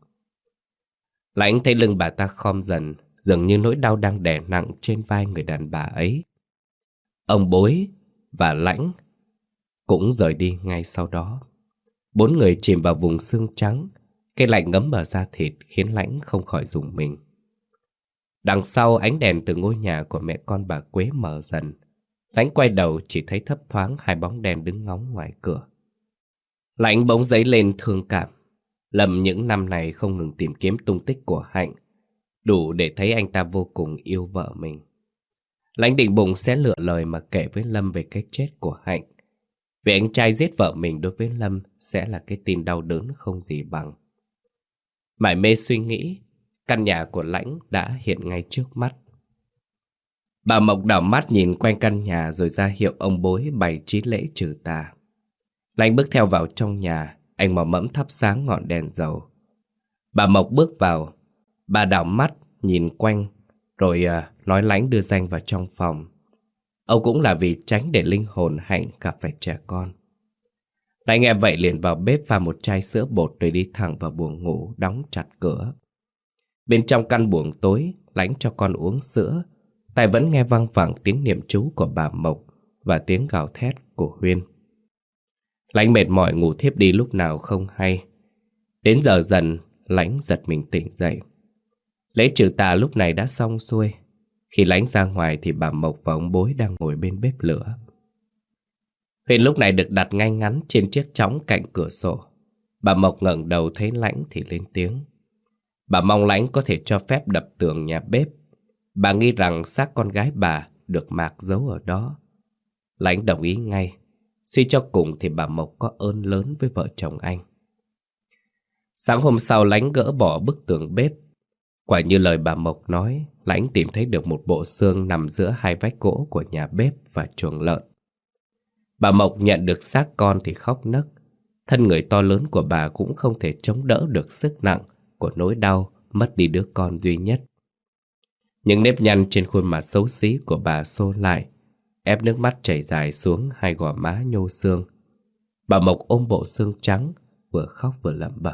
Lãnh thấy lưng bà ta khom dần, dường như nỗi đau đang đè nặng trên vai người đàn bà ấy. Ông Bối và Lãnh cũng rời đi ngay sau đó. Bốn người chìm vào vùng xương trắng. Cái lạnh ngấm vào da thịt khiến Lãnh không khỏi rùng mình. Đằng sau, ánh đèn từ ngôi nhà của mẹ con bà Quế mờ dần. Lãnh quay đầu chỉ thấy thấp thoáng hai bóng đen đứng ngóng ngoài cửa. Lãnh bỗng dấy lên thương cảm. Lâm những năm này không ngừng tìm kiếm tung tích của Hạnh, đủ để thấy anh ta vô cùng yêu vợ mình. Lãnh định bụng sẽ lựa lời mà kể với Lâm về cái chết của Hạnh. Vì anh trai giết vợ mình đối với Lâm sẽ là cái tin đau đớn không gì bằng. Mải mê suy nghĩ, căn nhà của Lãnh đã hiện ngay trước mắt. Bà Mộc đảo mắt nhìn quanh căn nhà rồi ra hiệu ông Bối bày trí lễ trừ tà. Lãnh bước theo vào trong nhà, anh mò mẫm thắp sáng ngọn đèn dầu. Bà Mộc bước vào, bà đảo mắt nhìn quanh rồi nói Lãnh đưa Danh vào trong phòng. Âu cũng là vì tránh để linh hồn Hạnh gặp phải trẻ con. Lãnh nghe vậy liền vào bếp pha một chai sữa bột rồi đi thẳng vào buồng ngủ, đóng chặt cửa. Bên trong căn buồng tối, Lãnh cho con uống sữa, tai vẫn nghe văng vẳng tiếng niệm chú của bà Mộc và tiếng gào thét của Huyên. Lãnh mệt mỏi ngủ thiếp đi lúc nào không hay. Đến giờ dần, Lãnh giật mình tỉnh dậy. Lễ trừ tà lúc này đã xong xuôi. Khi Lãnh ra ngoài thì bà Mộc và ông Bối đang ngồi bên bếp lửa. Huyên lúc này được đặt ngay ngắn trên chiếc chõng cạnh cửa sổ. Bà Mộc ngẩng đầu thấy Lãnh thì lên tiếng. Bà mong Lãnh có thể cho phép đập tường nhà bếp. Bà nghĩ rằng xác con gái bà được Mạc giấu ở đó. Lãnh đồng ý ngay. Suy cho cùng thì bà Mộc có ơn lớn với vợ chồng anh. Sáng hôm sau, Lãnh gỡ bỏ bức tường bếp. Quả như lời bà Mộc nói, Lãnh tìm thấy được một bộ xương nằm giữa hai vách gỗ của nhà bếp và chuồng lợn. Bà Mộc nhận được xác con thì khóc nấc. Thân người to lớn của bà cũng không thể chống đỡ được sức nặng của nỗi đau mất đi đứa con duy nhất. Những nếp nhăn trên khuôn mặt xấu xí của bà xô lại, ép nước mắt chảy dài xuống hai gò má nhô xương. Bà Mộc ôm bộ xương trắng, vừa khóc vừa lẩm bẩm.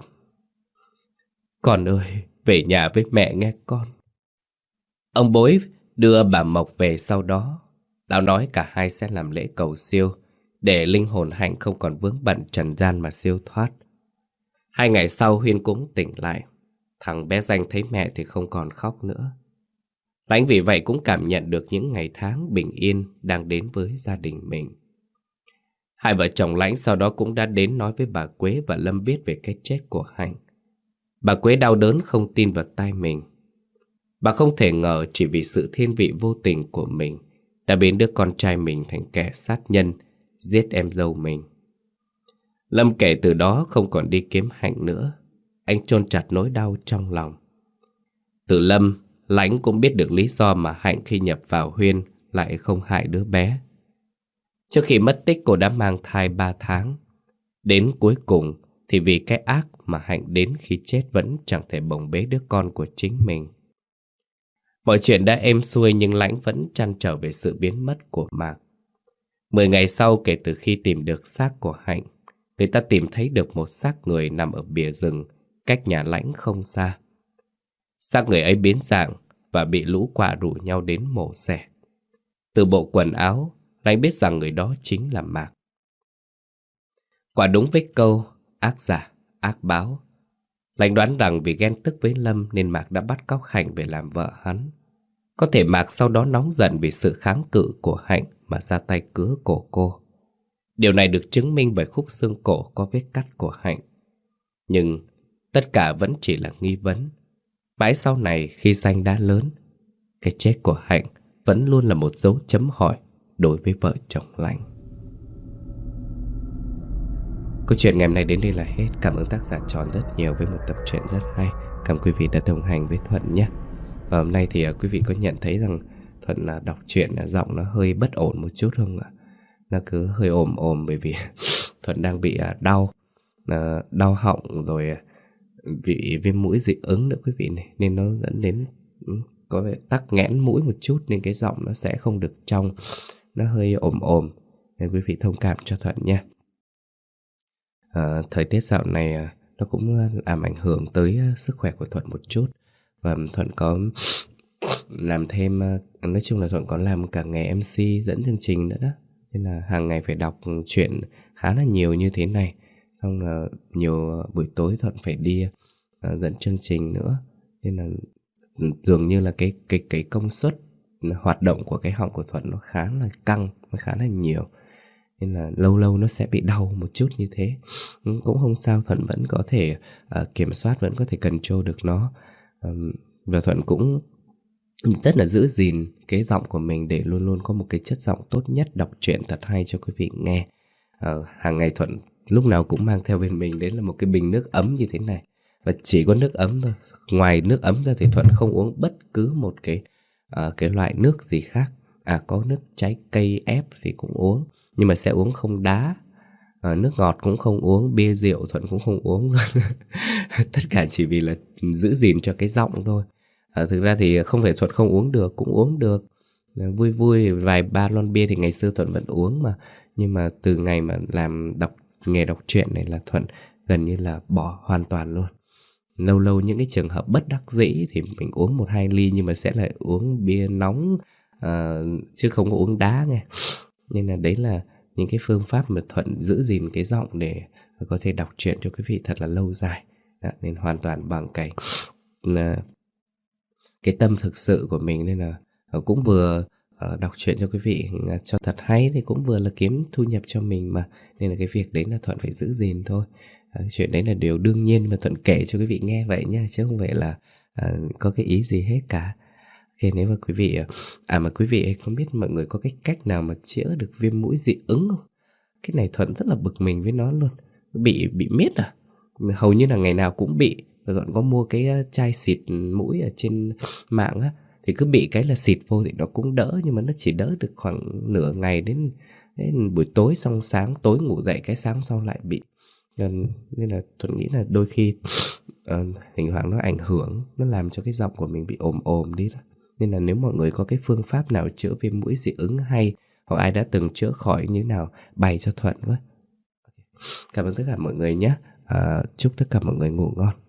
Con ơi, về nhà với mẹ nghe con. Ông Bối đưa bà Mộc về sau đó. Lão nói cả hai sẽ làm lễ cầu siêu, để linh hồn Hạnh không còn vướng bận trần gian mà siêu thoát. 2 ngày sau, Huyên cũng tỉnh lại. Thằng bé Danh thấy mẹ thì không còn khóc nữa. Lãnh vì vậy cũng cảm nhận được những ngày tháng bình yên đang đến với gia đình mình. Hai vợ chồng Lãnh sau đó cũng đã đến nói với bà Quế và Lâm biết về cái chết của Hạnh. Bà Quế đau đớn không tin vào tai mình. Bà không thể ngờ chỉ vì sự thiên vị vô tình của mình đã biến đứa con trai mình thành kẻ sát nhân, giết em dâu mình. Lâm kể từ đó không còn đi kiếm Hạnh nữa. Anh chôn chặt nỗi đau trong lòng. Từ Lâm, Lãnh cũng biết được lý do mà Hạnh khi nhập vào Huyên lại không hại đứa bé. Trước khi mất tích, cô đã mang thai 3 tháng. Đến cuối cùng thì vì cái ác mà Hạnh đến khi chết vẫn chẳng thể bồng bế đứa con của chính mình. Mọi chuyện đã êm xuôi nhưng Lãnh vẫn trăn trở về sự biến mất của Mạc. 10 ngày sau kể từ khi tìm được xác của Hạnh, người ta tìm thấy được một xác người nằm ở bìa rừng cách nhà Lãnh không xa. Xác người ấy biến dạng và bị lũ quạ rủ nhau đến mổ xẻ. Từ bộ quần áo, Lãnh biết rằng người đó chính là Mạc. Quả đúng với câu ác giả, ác báo. Lãnh đoán rằng vì ghen tức với Lâm nên Mạc đã bắt cóc Hạnh về làm vợ hắn. Có thể Mạc sau đó nóng giận vì sự kháng cự của Hạnh mà ra tay cứa cổ cô. Điều này được chứng minh bởi khúc xương cổ có vết cắt của Hạnh. Nhưng tất cả vẫn chỉ là nghi vấn. Mãi sau này khi Danh đã lớn, cái chết của Hạnh vẫn luôn là một dấu chấm hỏi đối với vợ chồng Lãnh. Câu chuyện ngày hôm nay đến đây là hết. Cảm ơn tác giả Tròn rất nhiều với một tập truyện rất hay. Cảm ơn quý vị đã đồng hành với Thuận nhé. Và hôm nay thì quý vị có nhận thấy rằng Thuận đọc truyện giọng nó hơi bất ổn một chút không ạ? Nó cứ hơi ồm ồm bởi vì Thuận đang bị đau họng rồi bị viêm mũi dị ứng nữa quý vị này. Nên nó dẫn đến có vẻ tắc nghẽn mũi một chút nên cái giọng nó sẽ không được trong. nó hơi ồm ồm, nên quý vị thông cảm cho Thuận nha. Thời tiết dạo này nó cũng làm ảnh hưởng tới sức khỏe của Thuận một chút. Và Thuận có làm thêm, nói chung là Thuận có làm cả nghề MC dẫn chương trình nữa đó. Nên là hàng ngày phải đọc truyện khá là nhiều như thế này. Xong là nhiều buổi tối Thuận phải đi dẫn chương trình nữa. Nên là dường như là cái công suất hoạt động của cái họng của Thuận nó khá là căng, nó khá là nhiều. Nên là lâu lâu nó sẽ bị đau một chút như thế. Cũng không sao, Thuận vẫn có thể kiểm soát, vẫn có thể control được nó. Và Thuận cũng rất là giữ gìn cái giọng của mình để luôn luôn có một cái chất giọng tốt nhất, đọc truyện thật hay cho quý vị nghe. Hàng ngày Thuận lúc nào cũng mang theo bên mình, đấy là một cái bình nước ấm như thế này. Và chỉ có nước ấm thôi. Ngoài nước ấm ra thì Thuận không uống bất cứ một cái loại nước gì khác. Có nước trái cây ép thì cũng uống, nhưng mà sẽ uống không đá. Nước ngọt cũng không uống, bia rượu Thuận cũng không uống luôn. Tất cả chỉ vì là giữ gìn cho cái giọng thôi. Thực ra thì không phải Thuận không uống được, cũng uống được. Vui vui, vài ba lon bia thì ngày xưa Thuận vẫn uống mà. Nhưng mà từ ngày mà làm nghề đọc truyện này là Thuận gần như là bỏ hoàn toàn luôn. Lâu lâu những cái trường hợp bất đắc dĩ thì mình uống 1-2 ly, nhưng mà sẽ lại uống bia nóng, chứ không có uống đá nghe. Nên là đấy là những cái phương pháp mà Thuận giữ gìn cái giọng để có thể đọc truyện cho quý vị thật là lâu dài. Nên hoàn toàn bằng cái tâm thực sự của mình. Nên là cũng vừa đọc truyện cho quý vị cho thật hay, thì cũng vừa là kiếm thu nhập cho mình mà. Nên là cái việc đấy là Thuận phải giữ gìn thôi. Chuyện đấy là điều đương nhiên mà Thuận kể cho quý vị nghe vậy nha, chứ không phải là có cái ý gì hết cả. Ok, nếu mà quý vị mà quý vị không biết mọi người có cái cách nào mà chữa được viêm mũi dị ứng không? Cái này Thuận rất là bực mình với nó luôn. Bị miết hầu như là ngày nào cũng bị. Và Thuận có mua cái chai xịt mũi ở trên mạng á, thì cứ bị cái là xịt vô thì nó cũng đỡ, nhưng mà nó chỉ đỡ được khoảng nửa ngày đến buổi tối, xong sáng tối ngủ dậy cái sáng sau lại bị. Nên là Thuận nghĩ là đôi khi thỉnh thoảng nó ảnh hưởng, nó làm cho cái giọng của mình bị ồm đi đó. Nên là nếu mọi người có cái phương pháp nào chữa viêm mũi dị ứng hay, hoặc ai đã từng chữa khỏi như nào, bày cho Thuận với. Cảm ơn tất cả mọi người nhé. Chúc tất cả mọi người ngủ ngon.